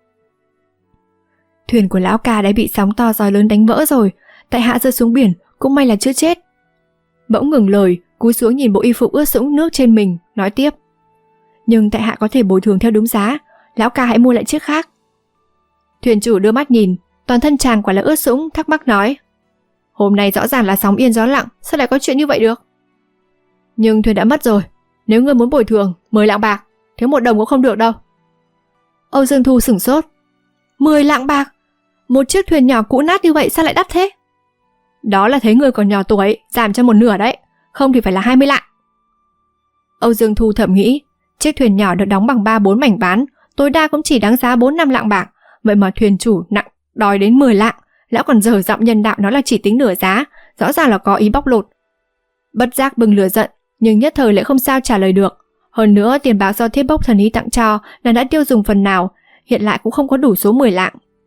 Speaker 1: Thuyền của lão ca đã bị sóng to gió lớn đánh vỡ rồi, tại hạ rơi xuống biển, cũng may là chưa chết. Bỗng ngừng lời, cúi xuống nhìn bộ y phục ướt sũng nước trên mình, nói tiếp: Nhưng tại hạ có thể bồi thường theo đúng giá, lão ca hãy mua lại chiếc khác. Thuyền chủ đưa mắt nhìn, toàn thân chàng quả là ướt sũng, thắc mắc nói: Hôm nay rõ ràng là sóng yên gió lặng, sao lại có chuyện như vậy được? Nhưng thuyền đã mất rồi, nếu ngươi muốn bồi thường 10 lạng bạc, thiếu 1 đồng cũng không được đâu. Âu Dương Thu sửng sốt: 10 lạng bạc? Một chiếc thuyền nhỏ cũ nát như vậy sao lại đắt thế? Đó là thấy người còn nhỏ tuổi, giảm cho 1/2 đấy, không thì phải là 20 lạng. Âu Dương Thu thầm nghĩ, chiếc thuyền nhỏ được đóng bằng 3-4 mảnh ván, tối đa cũng chỉ đáng giá 4-5 lạng bạc, vậy mà thuyền chủ nặng đòi đến 10 lạng, lão còn dở giọng nhân đạo nói là chỉ tính nửa giá, rõ ràng là có ý bóc lột. Bất giác bừng lửa giận, nhưng nhất thời lại không sao trả lời được. Hơn nữa tiền bạc do Thiết Bốc thần ý tặng cho là đã tiêu dùng phần nào, hiện lại cũng không có đủ số 10 lạng.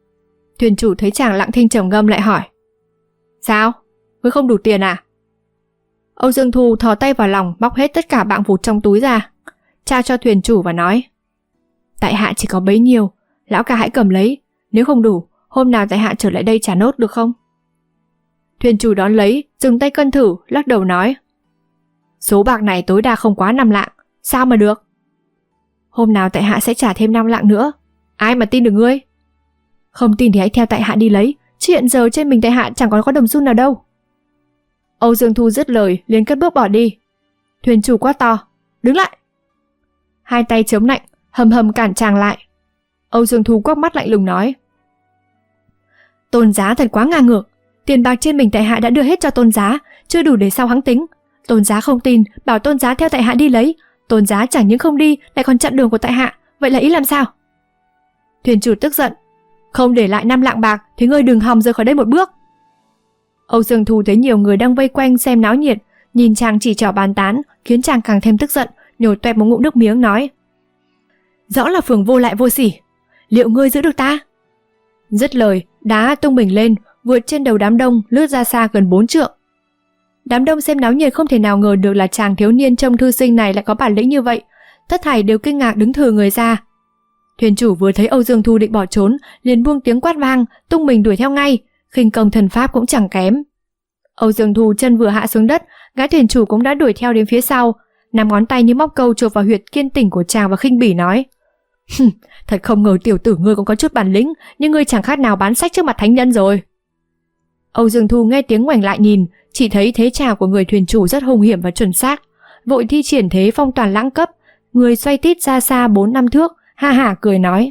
Speaker 1: Thuyền chủ thấy chàng lặng thinh trầm ngâm lại hỏi: Sao? Ngươi không đủ tiền à? Âu Dương Thu thò tay vào lòng bóc hết tất cả bạng vụt trong túi ra, trao cho thuyền chủ và nói: Tại hạ chỉ có bấy nhiêu, lão ca hãy cầm lấy, nếu không đủ, hôm nào tại hạ trở lại đây trả nốt được không? Thuyền chủ đón lấy, dùng tay cân thử, lắc đầu nói: Số bạc này tối đa không quá 5 lạng, sao mà được? Hôm nào tại hạ sẽ trả thêm 5 lạng nữa, ai mà tin được ngươi? Không tin thì hãy theo tại hạ đi lấy, chứ hiện giờ trên mình tại hạ chẳng còn có đồng xu nào đâu. Âu Dương Thu dứt lời liền cất bước bỏ đi. Thuyền chủ quát to: Đứng lại! Hai tay chống lạnh, hầm hầm cản chàng lại. Âu Dương Thu quắc mắt lạnh lùng nói: Tôn giá thật quá ngang ngược, tiền bạc trên mình tại hạ đã đưa hết cho tôn giá, chưa đủ để sao hắn tính. Tôn giá không tin, bảo tôn giá theo tại hạ đi lấy, tôn giá chẳng những không đi lại còn chặn đường của tại hạ, vậy là ý làm sao? Thuyền chủ tức giận: Không để lại 5 lạng bạc thì ngươi đừng hòng rời khỏi đây một bước. Âu Dương Thu thấy nhiều người đang vây quanh xem náo nhiệt, nhìn chàng chỉ trỏ bàn tán khiến chàng càng thêm tức giận, nhồi toẹt một ngụm nước miếng nói: Rõ là phường vô lại vô sỉ, liệu ngươi giữ được ta? Dứt lời, đá tung mình lên, vượt trên đầu đám đông, lướt ra xa gần 4 trượng. Đám đông xem náo nhiệt không thể nào ngờ được là chàng thiếu niên trông thư sinh này lại có bản lĩnh như vậy, tất thảy đều kinh ngạc đứng thừ người ra. Thuyền chủ vừa thấy Âu Dương Thu định bỏ trốn, liền buông tiếng quát vang, tung mình đuổi theo ngay, khinh công thần pháp cũng chẳng kém. Âu Dương Thu chân vừa hạ xuống đất, gã thuyền chủ cũng đã đuổi theo đến phía sau, nắm ngón tay như móc câu chộp vào huyệt kiên tỉnh của chàng và khinh bỉ nói: Thật không ngờ tiểu tử ngươi cũng có chút bản lĩnh, nhưng ngươi chẳng khác nào bán sách trước mặt thánh nhân rồi. Âu Dương Thu nghe tiếng ngoảnh lại nhìn, chỉ thấy thế trào của người thuyền chủ rất hung hiểm và chuẩn xác, vội thi triển thế phong toàn lãng cấp, người xoay tít ra xa 4-5 thước, ha hả cười nói: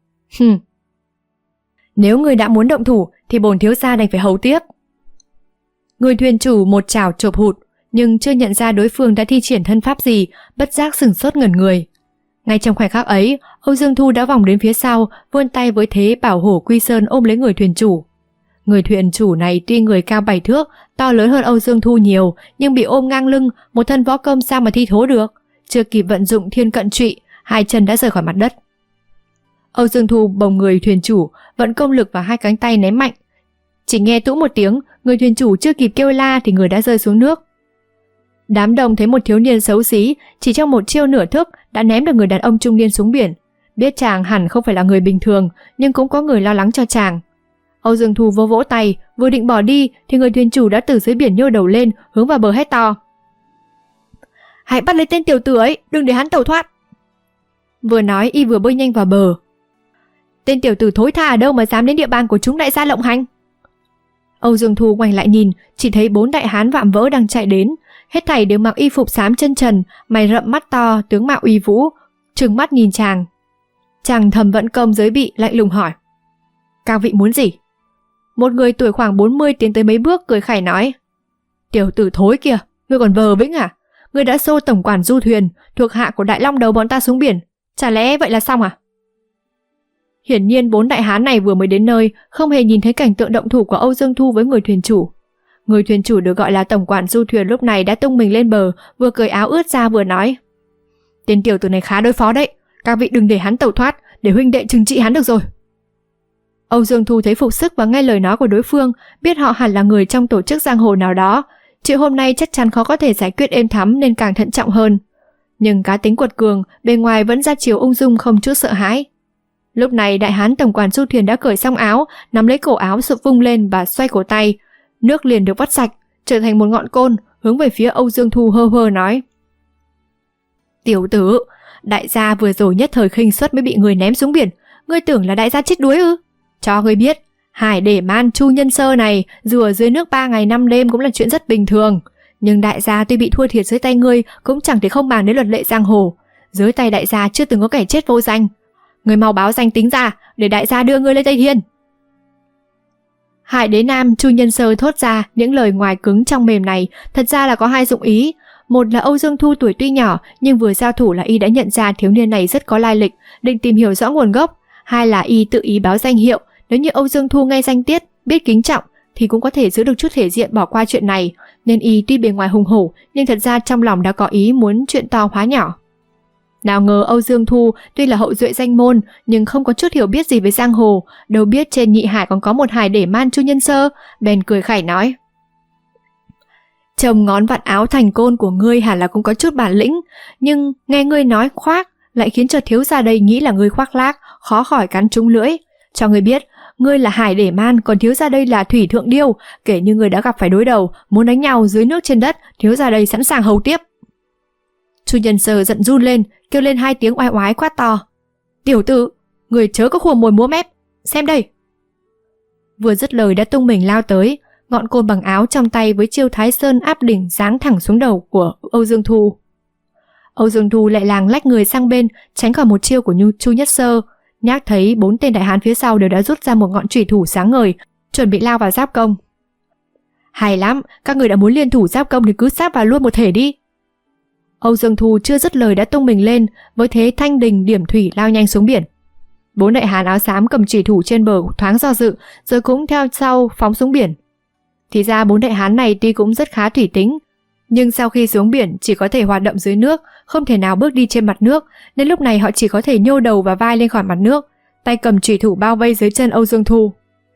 Speaker 1: Nếu ngươi đã muốn động thủ thì bổn thiếu gia đành phải hầu tiếp. Người thuyền chủ một chảo chộp hụt, nhưng chưa nhận ra đối phương đã thi triển thân pháp gì, bất giác sửng sốt ngẩn người. Ngay trong khoảnh khắc ấy, Âu Dương Thu đã vòng đến phía sau, vươn tay với thế bảo hổ quy sơn ôm lấy người thuyền chủ. Người thuyền chủ này tuy người cao 7 thước, to lớn hơn Âu Dương Thu nhiều, nhưng bị ôm ngang lưng, một thân võ công sao mà thi thố được. Chưa kịp vận dụng thiên cận trụy, hai chân đã rời khỏi mặt đất. Âu Dương Thu bồng người thuyền chủ, vận công lực vào hai cánh tay ném mạnh. Chỉ nghe tũ một tiếng, người thuyền chủ chưa kịp kêu la thì người đã rơi xuống nước. Đám đông thấy một thiếu niên xấu xí, chỉ trong một chiêu nửa thức đã ném được người đàn ông trung niên xuống biển. Biết chàng hẳn không phải là người bình thường, nhưng cũng có người lo lắng cho chàng. Âu Dương Thu vỗ vỗ tay, vừa định bỏ đi thì người thuyền chủ đã từ dưới biển nhô đầu lên, hướng vào bờ hét to: Hãy bắt lấy tên tiểu tử ấy, đừng để hắn tẩu thoát. Vừa nói y vừa bơi nhanh vào bờ. Tên tiểu tử thối tha ở đâu mà dám đến địa bàn của chúng đại gia lộng hành? Âu Dương Thu ngoảnh lại nhìn, chỉ thấy 4 đại hán vạm vỡ đang chạy đến, hết thảy đều mặc y phục xám chân trần, mày rậm mắt to, tướng mạo uy vũ, trừng mắt nhìn chàng. Chàng thầm vận công giới bị, lạnh lùng hỏi: Các vị muốn gì? Một người tuổi khoảng 40 tiến tới mấy bước cười khẩy nói: Tiểu tử thối kìa, ngươi còn vờ vĩnh à? Ngươi đã xô tổng quản du thuyền thuộc hạ của Đại Long Đầu bọn ta xuống biển, chả lẽ vậy là xong à? Hiển nhiên 4 đại hán này vừa mới đến nơi, không hề nhìn thấy cảnh tượng động thủ của Âu Dương Thu với người thuyền chủ. Người thuyền chủ được gọi là tổng quản du thuyền lúc này đã tung mình lên bờ, vừa cởi áo ướt ra vừa nói: Tên tiểu tử này khá đối phó đấy, các vị đừng để hắn tẩu thoát, để huynh đệ trừng trị hắn được rồi. Âu Dương Thu thấy phục sức và nghe lời nói của đối phương, biết họ hẳn là người trong tổ chức giang hồ nào đó. Chuyện hôm nay chắc chắn khó có thể giải quyết êm thắm nên càng thận trọng hơn. Nhưng cá tính quật cường, bề ngoài vẫn ra chiều ung dung không chút sợ hãi. Lúc này đại hán tổng quản du thuyền đã cởi xong áo, nắm lấy cổ áo sụp vung lên và xoay cổ tay. Nước liền được vắt sạch, trở thành một ngọn côn, hướng về phía Âu Dương Thu hơ hơ nói: Tiểu tử, đại gia vừa rồi nhất thời khinh suất mới bị người ném xuống biển, ngươi tưởng là đại gia chết đuối ư? Cho ngươi biết, Hải Để Man Chu Nhân Sơ này dù ở dưới nước 3 ngày 5 đêm cũng là chuyện rất bình thường. Nhưng đại gia tuy bị thua thiệt dưới tay ngươi cũng chẳng thể không màng đến luật lệ giang hồ. Dưới tay đại gia chưa từng có kẻ chết vô danh. Ngươi mau báo danh tính ra để đại gia đưa ngươi lên Tây Thiên. Hải Đế Nam Chu Nhân Sơ thốt ra những lời ngoài cứng trong mềm này thật ra là có hai dụng ý. Một là Âu Dương Thu tuổi tuy nhỏ nhưng vừa giao thủ là y đã nhận ra thiếu niên này rất có lai lịch, định tìm hiểu rõ nguồn gốc. Hai là y tự ý báo danh hiệu, nếu như Âu Dương Thu nghe danh tiết, biết kính trọng thì cũng có thể giữ được chút thể diện bỏ qua chuyện này, nên y tuy bề ngoài hùng hổ nhưng thật ra trong lòng đã có ý muốn chuyện to hóa nhỏ. Nào ngờ Âu Dương Thu tuy là hậu duệ danh môn nhưng không có chút hiểu biết gì về giang hồ, đâu biết trên nhị hải còn có một hải để man Chu Nhân Sơ, bèn cười khẩy nói: "Trông ngón vặn áo thành côn của ngươi hẳn là cũng có chút bản lĩnh, nhưng nghe ngươi nói khoác lại khiến cho thiếu gia đây nghĩ là ngươi khoác lác, khó khỏi cắn trúng lưỡi. Cho ngươi biết, ngươi là hải để man, còn thiếu gia đây là thủy thượng điêu, kể như ngươi đã gặp phải đối đầu, muốn đánh nhau dưới nước trên đất, thiếu gia đây sẵn sàng hầu tiếp." Chu Nhân Sơ giận run lên, kêu lên 2 tiếng oai oái quát to: "Tiểu tử, người chớ có khua mồi múa mép, xem đây!" Vừa dứt lời đã tung mình lao tới, ngọn côn bằng áo trong tay với chiêu Thái Sơn áp đỉnh giáng thẳng xuống đầu của Âu Dương Thu. Âu Dương Thu lại làng lách người sang bên, tránh khỏi một chiêu của Chu Nhất Sơ. Nhác thấy 4 tên đại hán phía sau đều đã rút ra một ngọn chủy thủ sáng ngời, chuẩn bị lao vào giáp công. "Hay lắm, các người đã muốn liên thủ giáp công thì cứ sát vào luôn một thể đi." Âu Dương Thu chưa dứt lời đã tung mình lên, với thế thanh đình điểm thủy lao nhanh xuống biển. 4 đại hán áo xám cầm chủy thủ trên bờ thoáng do dự, rồi cũng theo sau phóng xuống biển. Thì ra 4 đại hán này tuy cũng rất khá thủy tính, nhưng sau khi xuống biển chỉ có thể hoạt động dưới nước, không thể nào bước đi trên mặt nước, nên lúc này họ chỉ có thể nhô đầu và vai lên khỏi mặt nước, tay cầm chủy thủ bao vây dưới chân Âu Dương Thu.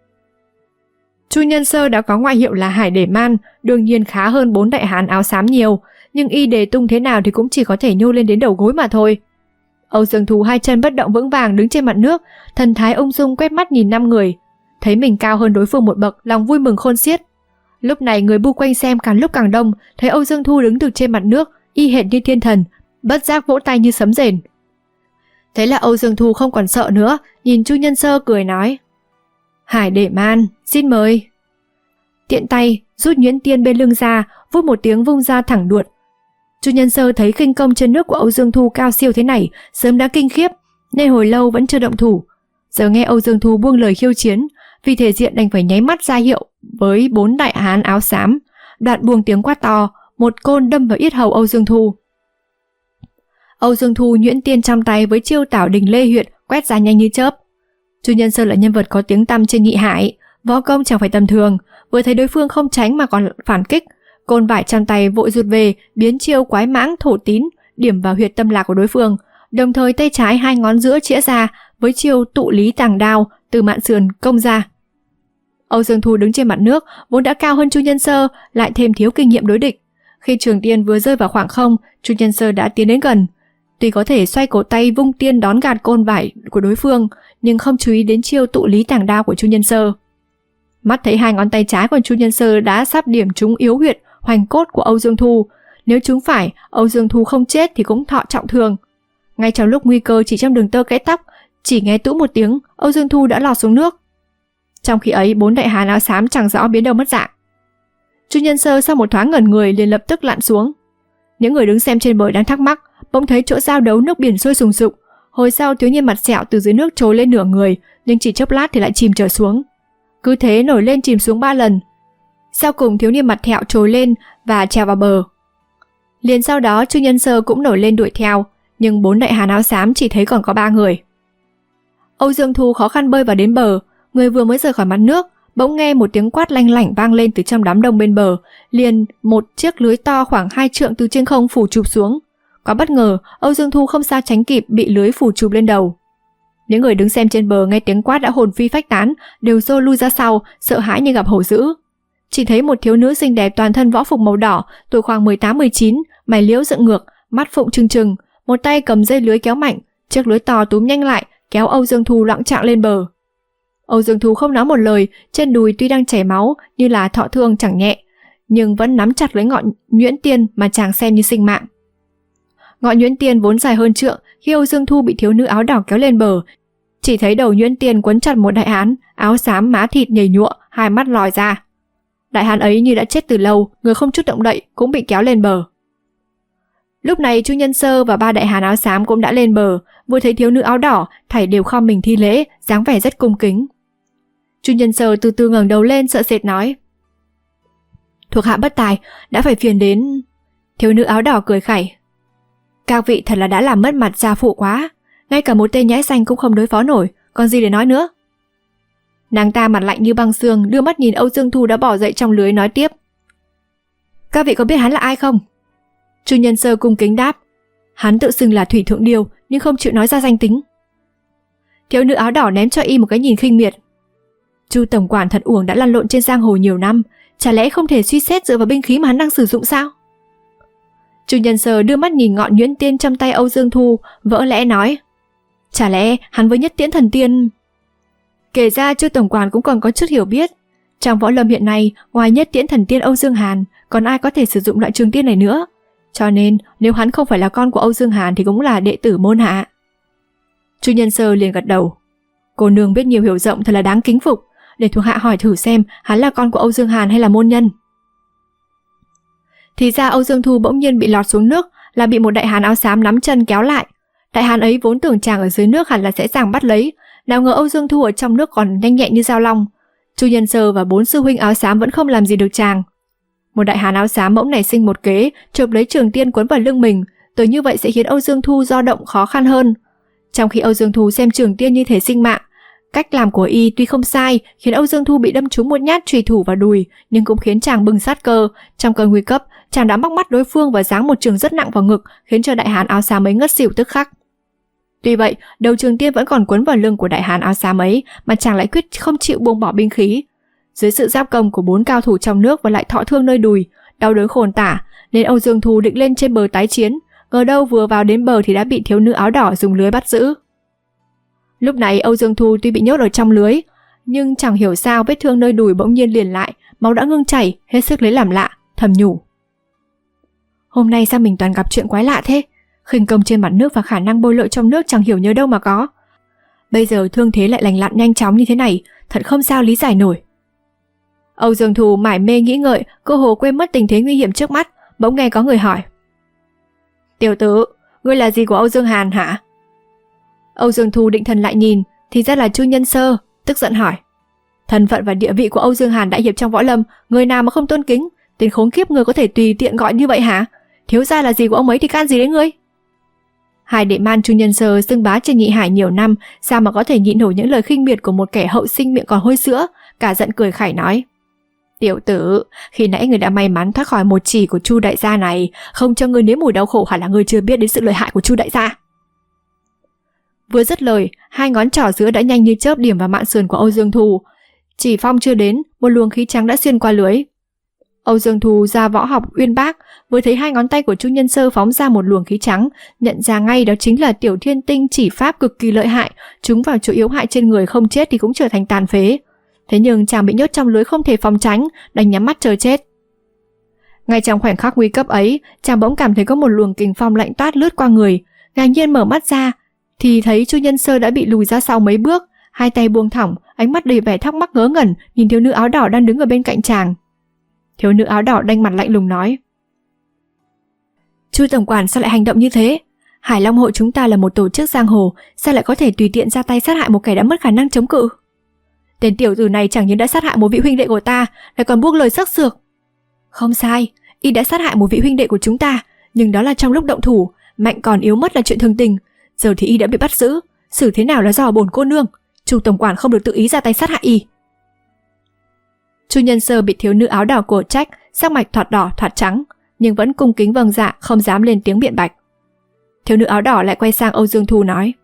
Speaker 1: Chu Nhân Sơ đã có ngoại hiệu là Hải Để Man, đương nhiên khá hơn 4 đại hán áo xám nhiều, nhưng y đề tung thế nào thì cũng chỉ có thể nhô lên đến đầu gối mà thôi. Âu Dương Thu 2 chân bất động vững vàng đứng trên mặt nước, thần thái ung dung quét mắt nhìn 5 người, thấy mình cao hơn đối phương một bậc, lòng vui mừng khôn xiết. Lúc này người bu quanh xem càng lúc càng đông, thấy Âu Dương Thu đứng từ trên mặt nước, y hệt như thiên thần, bất giác vỗ tay như sấm rền. Thế là Âu Dương Thu không còn sợ nữa, nhìn Chu Nhân Sơ cười nói: "Hải Để Man, xin mời." Tiện tay rút nhuyễn tiên bên lưng ra, vút một tiếng vung ra thẳng đuột. Chu Nhân Sơ thấy khinh công trên nước của Âu Dương Thu cao siêu thế này, sớm đã kinh khiếp, nên hồi lâu vẫn chưa động thủ. Giờ nghe Âu Dương Thu buông lời khiêu chiến, vì thể diện đành phải nháy mắt ra hiệu với 4 đại hán áo xám, đoạn buông tiếng quát to, một côn đâm vào yết hầu Âu Dương Thu. Âu Dương Thu nhuyễn tiên trong tay với chiêu Tảo Đình Lê Huyệt quét ra nhanh như chớp. Chu Nhân Sơ là nhân vật có tiếng tăm trên nhị hải, võ công chẳng phải tầm thường, vừa thấy đối phương không tránh mà còn phản kích, côn vải trong tay vội rụt về, biến chiêu Quái Mãng Thổ Tín điểm vào huyệt tâm lạc của đối phương, đồng thời tay trái 2 ngón giữa chĩa ra với chiêu Tụ Lý Tàng Đao từ mạn sườn công ra. Âu Dương Thu đứng trên mặt nước, vốn đã cao hơn Chu Nhân Sơ, lại thêm thiếu kinh nghiệm đối địch. Khi trường tiên vừa rơi vào khoảng không, Chu Nhân Sơ đã tiến đến gần. Tuy có thể xoay cổ tay vung tiên đón gạt côn vải của đối phương, nhưng không chú ý đến chiêu Tụ Lý Tàng Đao của Chu Nhân Sơ. Mắt thấy 2 ngón tay trái của Chu Nhân Sơ đã sắp điểm trúng yếu huyệt hoành cốt của Âu Dương Thu. Nếu trúng phải, Âu Dương Thu không chết thì cũng thọ trọng thương. Ngay trong lúc nguy cơ chỉ trong đường tơ kẽ tóc, chỉ nghe tũ một tiếng, Âu Dương Thu đã lọt xuống nước. Trong khi ấy, 4 đại hán áo xám chẳng rõ biến đâu mất dạng. Chu Nhân Sơ sau một thoáng ngẩn người liền lập tức lặn xuống. Những người đứng xem trên bờ đang thắc mắc, bỗng thấy chỗ giao đấu nước biển sôi sùng sục. Hồi sau thiếu niên mặt sẹo từ dưới nước trồi lên nửa người, nhưng chỉ chốc lát thì lại chìm trở xuống. Cứ thế nổi lên chìm xuống 3 lần. Sau cùng thiếu niên mặt thẹo trồi lên và trèo vào bờ. Liền sau đó Chu Nhân Sơ cũng nổi lên đuổi theo, nhưng 4 đại hán áo xám chỉ thấy còn có 3 người. Âu Dương Thu khó khăn bơi vào đến bờ, người vừa mới rời khỏi mặt nước, bỗng nghe một tiếng quát lanh lảnh vang lên từ trong đám đông bên bờ, liền một chiếc lưới to khoảng 2 trượng từ trên không phủ chụp xuống. Quá bất ngờ, Âu Dương Thu không sao tránh kịp, bị lưới phủ chụp lên đầu. Những người đứng xem trên bờ nghe tiếng quát đã hồn phi phách tán, đều xô lui ra sau, sợ hãi như gặp hổ dữ. Chỉ thấy một thiếu nữ xinh đẹp toàn thân võ phục màu đỏ, tuổi khoảng 18-19, mày liễu dựng ngược, mắt phụng trừng trừng, một tay cầm dây lưới kéo mạnh, chiếc lưới to túm nhanh lại, kéo Âu Dương Thu loạng choạng lên bờ. Âu Dương Thu không nói một lời, trên đùi tuy đang chảy máu như là thọ thương chẳng nhẹ, nhưng vẫn nắm chặt lấy ngọn nhuyễn tiên mà chàng xem như sinh mạng. Ngọn nhuyễn tiên vốn dài hơn trượng, khi Âu Dương Thu bị thiếu nữ áo đỏ kéo lên bờ, chỉ thấy đầu nhuyễn tiên quấn chặt một đại hán áo xám má thịt nhầy nhụa, 2 mắt lòi ra. Đại hán ấy như đã chết từ lâu, người không chút động đậy cũng bị kéo lên bờ. Lúc này Chu Nhân Sơ và 3 đại hán áo xám cũng đã lên bờ, vừa thấy thiếu nữ áo đỏ, thảy đều khom mình thi lễ, dáng vẻ rất cung kính. Chu Nhân Sơ từ từ ngẩng đầu lên sợ sệt nói: "Thuộc hạ bất tài, đã phải phiền đến." Thiếu nữ áo đỏ cười khẩy: "Các vị thật là đã làm mất mặt gia phụ quá, ngay cả một tên nhãi xanh cũng không đối phó nổi, còn gì để nói nữa." Nàng ta mặt lạnh như băng xương, đưa mắt nhìn Âu Dương Thu đã bỏ dậy trong lưới nói tiếp: "Các vị có biết hắn là ai không?" Chu Nhân Sơ cung kính đáp: Hắn tự xưng là Thủy Thượng Điêu nhưng không chịu nói ra danh tính. Thiếu nữ áo đỏ ném cho y một cái nhìn khinh miệt. Chu tổng quản thật uổng đã lăn lộn trên giang hồ nhiều năm, chả lẽ không thể suy xét dựa vào binh khí mà hắn đang sử dụng sao? Chu Nhân Sơ đưa mắt nhìn ngọn nhuyễn tiên trong tay Âu Dương Thu, vỡ lẽ nói. Chả lẽ hắn với Nhất Tiễn Thần Tiên... Kể ra Chu tổng quản cũng còn có chút hiểu biết. Trong võ lâm hiện nay, ngoài Nhất Tiễn Thần Tiên Âu Dương Hàn, còn ai có thể sử dụng loại trường tiên này nữa? Cho nên, nếu hắn không phải là con của Âu Dương Hàn thì cũng là đệ tử môn hạ. Chu Nhân Sơ liền gật đầu. Cô nương biết nhiều hiểu rộng thật là đáng kính phục. Để thuộc hạ hỏi thử xem hắn là con của Âu Dương Hàn hay là môn nhân. Thì ra Âu Dương Thu bỗng nhiên bị lọt xuống nước là bị một đại hán áo xám nắm chân kéo lại. Đại hán ấy vốn tưởng chàng ở dưới nước hẳn là sẽ dàng bắt lấy, nào ngờ Âu Dương Thu ở trong nước còn nhanh nhẹn như dao long. Chu Nhân Sơ và 4 sư huynh áo xám vẫn không làm gì được chàng. Một đại hán áo xám bỗng nảy sinh một kế, chộp lấy trường tiên quấn vào lưng mình, tới như vậy sẽ khiến Âu Dương Thu dao động khó khăn hơn. Trong khi Âu Dương Thu xem trường tiên như thể sinh mạng, cách làm của y tuy không sai, khiến Âu Dương Thu bị đâm trúng một nhát chùy thủ vào đùi, nhưng cũng khiến chàng bừng sát cơ. Trong cơn nguy cấp, chàng đã móc mắt đối phương và giáng một trường rất nặng vào ngực, khiến cho đại hán áo xám ấy ngất xỉu tức khắc. Tuy vậy, đầu trường tiên vẫn còn quấn vào lưng của đại hán áo xám ấy, mà chàng lại quyết không chịu buông bỏ binh khí. Dưới sự giáp công của 4 cao thủ trong nước và lại thọ thương nơi đùi, đau đớn khôn tả, nên Âu Dương Thu định lên trên bờ tái chiến, ngờ đâu vừa vào đến bờ thì đã bị thiếu nữ áo đỏ dùng lưới bắt giữ. Lúc này Âu Dương Thu tuy bị nhốt ở trong lưới, nhưng chẳng hiểu sao vết thương nơi đùi bỗng nhiên liền lại, máu đã ngưng chảy, hết sức lấy làm lạ, thầm nhủ. Hôm nay sao mình toàn gặp chuyện quái lạ thế? Khinh công trên mặt nước và khả năng bơi lội trong nước chẳng hiểu nhớ đâu mà có. Bây giờ thương thế lại lành lặn nhanh chóng như thế này, thật không sao lý giải nổi. Âu Dương Thu mải mê nghĩ ngợi, cơ hồ quên mất tình thế nguy hiểm trước mắt, bỗng nghe có người hỏi. Tiểu tử, ngươi là gì của Âu Dương Hàn hả? Âu Dương Thu định thần lại nhìn, thì ra là Chu Nhân Sơ, tức giận hỏi. Thân phận và địa vị của Âu Dương Hàn đại hiệp trong võ lâm, người nào mà không tôn kính, tên khốn kiếp người có thể tùy tiện gọi như vậy hả? Thiếu gia là gì của ông ấy thì can gì đến ngươi? Hai đệ man Chu Nhân Sơ xưng bá trên Nhị Hải nhiều năm, sao mà có thể nhịn nổi những lời khinh miệt của một kẻ hậu sinh miệng còn hôi sữa, cả giận cười khẩy nói. Tiểu tử, khi nãy người đã may mắn thoát khỏi một chỉ của Chu đại gia này, không cho ngươi nếm mùi đau khổ hẳn là ngươi chưa biết đến sự lợi hại của Chu đại gia. Vừa dứt lời, hai ngón trỏ giữa đã nhanh như chớp điểm vào mạn sườn của Âu Dương Thu. Chỉ phong chưa đến, một luồng khí trắng đã xuyên qua lưới. Âu Dương Thu ra võ học uyên bác, vừa thấy hai ngón tay của Chu Nhân Sơ phóng ra một luồng khí trắng, nhận ra ngay đó chính là Tiểu Thiên Tinh chỉ pháp cực kỳ lợi hại, trúng vào chỗ yếu hại trên người không chết thì cũng trở thành tàn phế. Thế nhưng chàng bị nhốt trong lưới không thể phòng tránh, đành nhắm mắt chờ chết. Ngay trong khoảnh khắc nguy cấp ấy, chàng bỗng cảm thấy có một luồng kình phong lạnh toát lướt qua người, ngạc nhiên mở mắt ra thì thấy Chu Nhân Sơ đã bị lùi ra sau mấy bước, hai tay buông thõng, ánh mắt đầy vẻ thắc mắc ngớ ngẩn nhìn thiếu nữ áo đỏ đang đứng ở bên cạnh chàng. Thiếu nữ áo đỏ đanh mặt lạnh lùng nói. Chu tổng quản sao lại hành động như thế? Hải Long hội chúng ta là một tổ chức giang hồ, sao lại có thể tùy tiện ra tay sát hại một kẻ đã mất khả năng chống cự? Tên tiểu tử này chẳng những đã sát hại một vị huynh đệ của ta, lại còn buông lời sắc sược. Không sai, y đã sát hại một vị huynh đệ của chúng ta, nhưng đó là trong lúc động thủ, mạnh còn yếu mất là chuyện thường tình. Giờ thì y đã bị bắt giữ, xử thế nào là do bổn cô nương, Chu tổng quản không được tự ý ra tay sát hại y. Chu Nhân Sơ bị thiếu nữ áo đỏ cổ trách, sắc mạch thoạt đỏ thoạt trắng, nhưng vẫn cung kính vâng dạ, không dám lên tiếng biện bạch. Thiếu nữ áo đỏ lại quay sang Âu Dương Thu nói.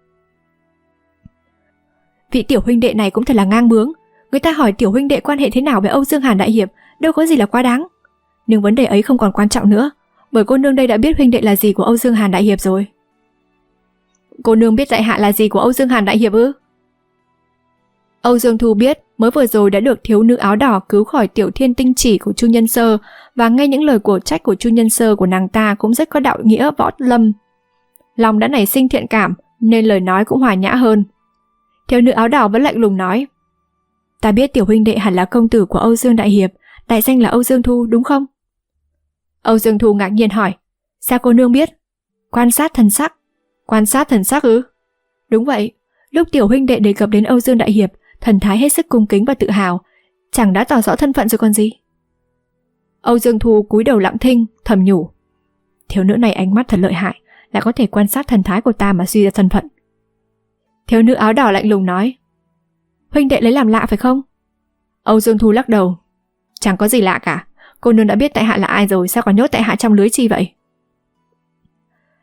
Speaker 1: Vị tiểu huynh đệ này cũng thật là ngang bướng, người ta hỏi tiểu huynh đệ quan hệ thế nào với Âu Dương Hàn đại hiệp, đâu có gì là quá đáng. Nhưng vấn đề ấy không còn quan trọng nữa, bởi cô nương đây đã biết huynh đệ là gì của Âu Dương Hàn đại hiệp rồi. Cô nương biết tại hạ là gì của Âu Dương Hàn đại hiệp ư? Âu Dương Thu biết mới vừa rồi đã được thiếu nữ áo đỏ cứu khỏi Tiểu Thiên Tinh chỉ của Chu Nhân Sơ, và nghe những lời cổ trách của Chu Nhân Sơ của nàng ta cũng rất có đạo nghĩa võ lâm. Lòng đã nảy sinh thiện cảm nên lời nói cũng hòa nhã hơn. Thiếu nữ áo đỏ vẫn lạnh lùng nói. Ta biết tiểu huynh đệ hẳn là công tử của Âu Dương đại hiệp, đại danh là Âu Dương Thu đúng không? Âu Dương Thu ngạc nhiên hỏi. Sao cô nương biết? Quan sát thần sắc. Quan sát thần sắc ư? Đúng vậy, lúc tiểu huynh đệ đề cập đến Âu Dương đại hiệp, thần thái hết sức cung kính và tự hào, chẳng đã tỏ rõ thân phận rồi còn gì. Âu Dương Thu cúi đầu lặng thinh, thầm nhủ. Thiếu nữ này ánh mắt thật lợi hại, lại có thể quan sát thần thái của ta mà suy ra thân phận. Thiếu nữ áo đỏ lạnh lùng nói. Huynh đệ lấy làm lạ phải không? Âu Dương Thu lắc đầu. Chẳng có gì lạ cả, cô nương đã biết tại hạ là ai rồi, sao còn nhốt tại hạ trong lưới chi vậy?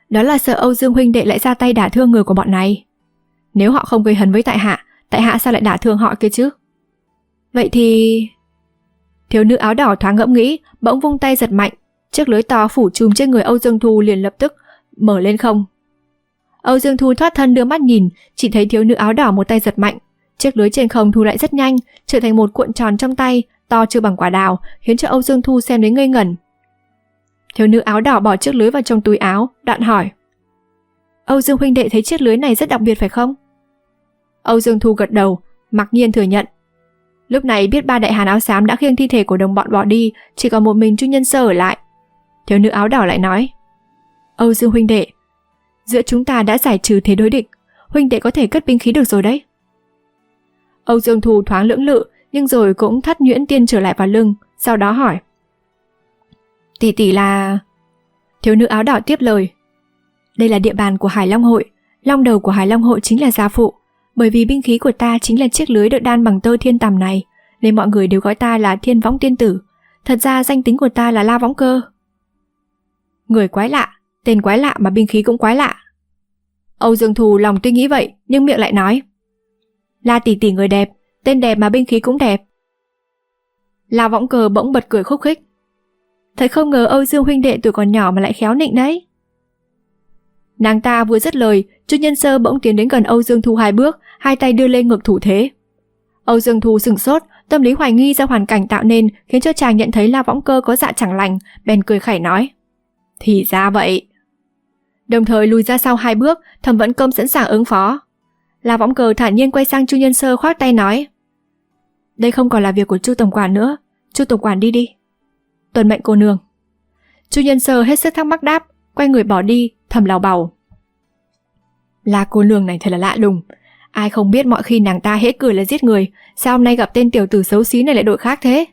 Speaker 1: đó là sợ Âu Dương huynh đệ lại ra tay đả thương người của bọn này. Nếu họ không gây hấn với tại hạ sao lại đả thương họ kia chứ? Vậy thì... Thiếu nữ áo đỏ thoáng ngẫm nghĩ, bỗng vung tay giật mạnh, chiếc lưới to phủ trùm trên người Âu Dương Thu liền lập tức mở lên không. Âu Dương Thu thoát thân đưa mắt nhìn, chỉ thấy thiếu nữ áo đỏ một tay giật mạnh, chiếc lưới trên không thu lại rất nhanh, trở thành một cuộn tròn trong tay, to chưa bằng quả đào, khiến cho Âu Dương Thu xem đến ngây ngẩn. Thiếu nữ áo đỏ bỏ chiếc lưới vào trong túi áo, đoạn hỏi: Âu Dương huynh đệ thấy chiếc lưới này rất đặc biệt phải không? Âu Dương Thu gật đầu, mặc nhiên thừa nhận. Lúc này biết ba đại hán áo xám đã khiêng thi thể của đồng bọn bỏ đi, chỉ còn một mình Chu Nhân Sơ ở lại. Thiếu nữ áo đỏ lại nói: Âu Dương huynh đệ, giữa chúng ta đã giải trừ thế đối địch, huynh đệ có thể cất binh khí được rồi đấy. Âu Dương Thu thoáng lưỡng lự, nhưng rồi cũng thắt nhuyễn tiên trở lại vào lưng, sau đó hỏi: Tỷ tỷ là... Thiếu nữ áo đỏ tiếp lời: Đây là địa bàn của Hải Long hội, long đầu của Hải Long hội chính là gia phụ. Bởi vì binh khí của ta chính là chiếc lưới được đan bằng tơ thiên tằm này, nên mọi người đều gọi ta là Thiên Võng Tiên Tử. Thật ra danh tính của ta là La Võng Cơ. Người quái lạ, tên quái lạ mà binh khí cũng quái lạ. Âu Dương Thu lòng tuy nghĩ vậy, nhưng miệng lại nói: La tỷ tỷ người đẹp, tên đẹp mà binh khí cũng đẹp. La Võng Cơ bỗng bật cười khúc khích: Thật không ngờ Âu Dương huynh đệ tuổi còn nhỏ mà lại khéo nịnh đấy. Nàng ta vừa dứt lời, Chu Nhân Sơ bỗng tiến đến gần Âu Dương Thu 2 bước, hai tay đưa lên ngực thủ thế. Âu Dương Thu sửng sốt, tâm lý hoài nghi ra hoàn cảnh tạo nên khiến cho chàng nhận thấy La Võng Cơ có dạ chẳng lành, bèn cười khẩy nói: Thì ra vậy. Đồng thời lùi ra sau 2 bước, Thẩm Vẫn Công sẵn sàng ứng phó. La Võng Cơ thản nhiên quay sang Chu Nhân Sơ khoác tay nói: Đây không còn là việc của Chu tổng quản nữa, Chu tổng quản đi đi. Tuân mệnh cô nương. Chu Nhân Sơ hết sức thắc mắc đáp, quay người bỏ đi, thầm lào bầu: La cô nương này thật là lạ lùng, ai không biết mọi khi nàng ta hễ cười là giết người, sao hôm nay gặp tên tiểu tử xấu xí này lại đội khác thế?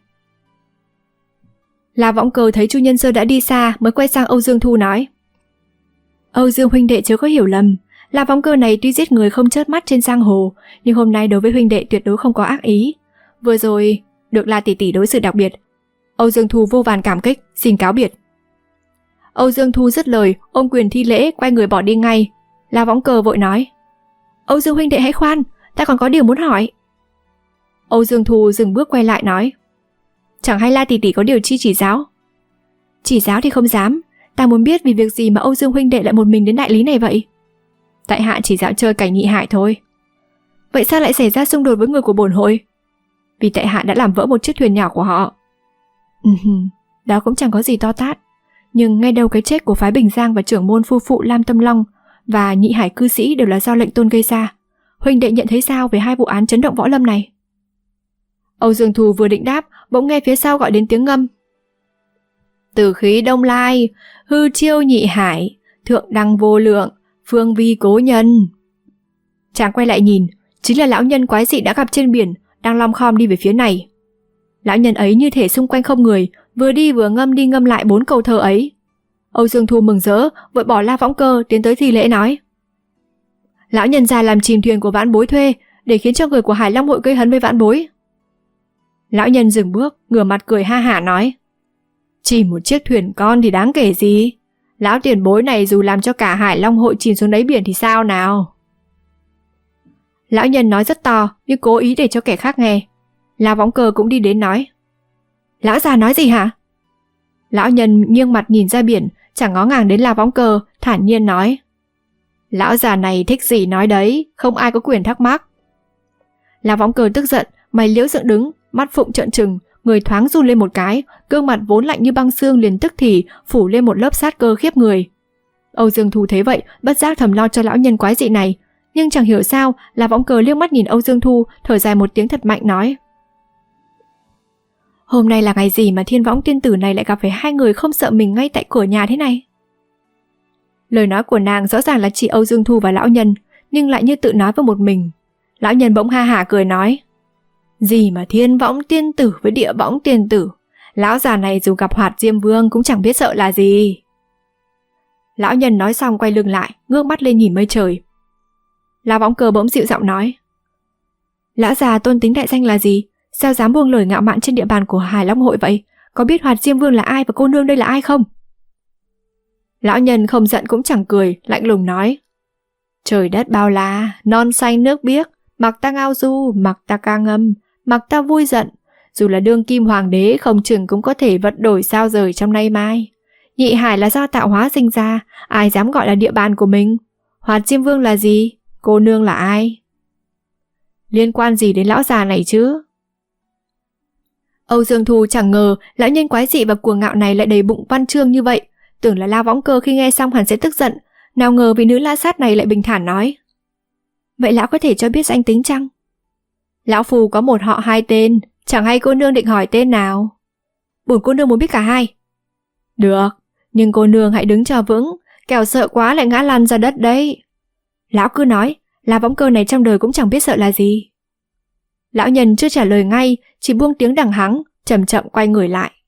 Speaker 1: La Võng Cơ thấy Chu Nhân Sơ đã đi xa mới quay sang Âu Dương Thu nói: Âu Dương huynh đệ chớ có hiểu lầm, La Võng Cơ này tuy giết người không chớp mắt trên giang hồ, nhưng hôm nay đối với huynh đệ tuyệt đối không có ác ý. Vừa rồi được La tỷ tỷ đối xử đặc biệt. Âu Dương Thu vô vàn cảm kích, xin cáo biệt. Âu Dương Thu dứt lời, ôm quyền thi lễ, quay người bỏ đi ngay. La Võng Cơ vội nói: Âu Dương huynh đệ hãy khoan, ta còn có điều muốn hỏi. Âu Dương Thu dừng bước quay lại nói: Chẳng hay La tỷ tỷ có điều chi chỉ giáo? Chỉ giáo thì không dám, ta muốn biết vì việc gì mà Âu Dương huynh đệ lại một mình đến đại lý này vậy? Tại hạ chỉ dạo chơi cảnh nhị hại thôi. Vậy sao lại xảy ra xung đột với người của bổn hội? Vì tại hạ đã làm vỡ một chiếc thuyền nhỏ của họ. Đó cũng chẳng có gì to tát, nhưng ngay đầu cái chết của phái Bình Giang và trưởng môn phu phụ Lam Tâm Long và nhị hải cư sĩ đều là do lệnh tôn gây ra. Huynh đệ nhận thấy sao về 2 vụ án chấn động võ lâm này? Âu Dương Thu vừa định đáp, bỗng nghe phía sau gọi đến tiếng ngâm: Tử khí đông lai, hư chiêu nhị hải, thượng đăng vô lượng, phương vi cố nhân. Chàng quay lại nhìn, chính là lão nhân quái dị đã gặp trên biển, đang lom khom đi về phía này. Lão nhân ấy như thể xung quanh không người, vừa đi vừa ngâm đi ngâm lại 4 câu thơ ấy. Âu Dương Thu mừng rỡ, vội bỏ La Võng Cơ tiến tới thi lễ nói: Lão nhân già làm chìm thuyền của vãn bối thuê, để khiến cho người của Hải Long hội gây hấn với vãn bối. Lão nhân dừng bước, ngửa mặt cười ha hả nói: Chỉ một chiếc thuyền con thì đáng kể gì? Lão tiền bối này dù làm cho cả Hải Long hội chìm xuống đáy biển thì sao nào? Lão nhân nói rất to, nhưng cố ý để cho kẻ khác nghe. La Võng Cơ cũng đi đến nói: Lão già nói gì hả? Lão nhân nghiêng mặt nhìn ra biển, chẳng ngó ngàng đến La Võng Cơ, thản nhiên nói: Lão già này thích gì nói đấy, không ai có quyền thắc mắc. La Võng Cơ tức giận, mày liễu dựng đứng, mắt phụng trợn trừng, người thoáng run lên một cái, gương mặt vốn lạnh như băng xương liền tức thì phủ lên một lớp sát cơ khiếp người. Âu Dương Thu thấy vậy, bất giác thầm lo cho lão nhân quái dị này, nhưng chẳng hiểu sao, La Võng Cơ liếc mắt nhìn Âu Dương Thu, thở dài một tiếng thật mạnh nói: Hôm nay là ngày gì mà Thiên Võng tiên tử này lại gặp phải 2 người không sợ mình ngay tại cửa nhà thế này? Lời nói của nàng rõ ràng là chỉ Âu Dương Thu và lão nhân, nhưng lại như tự nói với một mình. Lão nhân bỗng ha hả cười nói: Gì mà Thiên Võng tiên tử với Địa Võng tiên tử, lão già này dù gặp Hoạt Diêm Vương cũng chẳng biết sợ là gì. Lão nhân nói xong quay lưng lại, ngước mắt lên nhìn mây trời. La Võng Cơ bỗng dịu giọng nói: Lão già tôn tính đại danh là gì? Sao dám buông lời ngạo mạn trên địa bàn của Hải Long hội vậy? Có biết Hoạt Diêm Vương là ai và cô nương đây là ai không? Lão nhân không giận cũng chẳng cười, lạnh lùng nói: Trời đất bao la, non xanh nước biếc, mặc ta ngao du, mặc ta ca ngâm, mặc ta vui giận, dù là đương kim hoàng đế không chừng cũng có thể vật đổi sao rời trong nay mai. Nhị hải là do tạo hóa sinh ra, ai dám gọi là địa bàn của mình? Hoạt Diêm Vương là gì? Cô nương là ai? Liên quan gì đến lão già này chứ? Âu Dương Thu chẳng ngờ lão nhân quái dị và cuồng ngạo này lại đầy bụng văn chương như vậy, tưởng là La Võng Cơ khi nghe xong hẳn sẽ tức giận, nào ngờ vị nữ la sát này lại bình thản nói: Vậy lão có thể cho biết danh tính chăng? Lão phù có một họ hai tên, chẳng hay cô nương định hỏi tên nào? Bổn cô nương muốn biết cả hai. Được, nhưng cô nương hãy đứng cho vững, kẻo sợ quá lại ngã lăn ra đất đấy. Lão cứ nói, La Võng Cơ này trong đời cũng chẳng biết sợ là gì. Lão nhân chưa trả lời ngay, chỉ buông tiếng đằng hắng, chậm chậm quay người lại.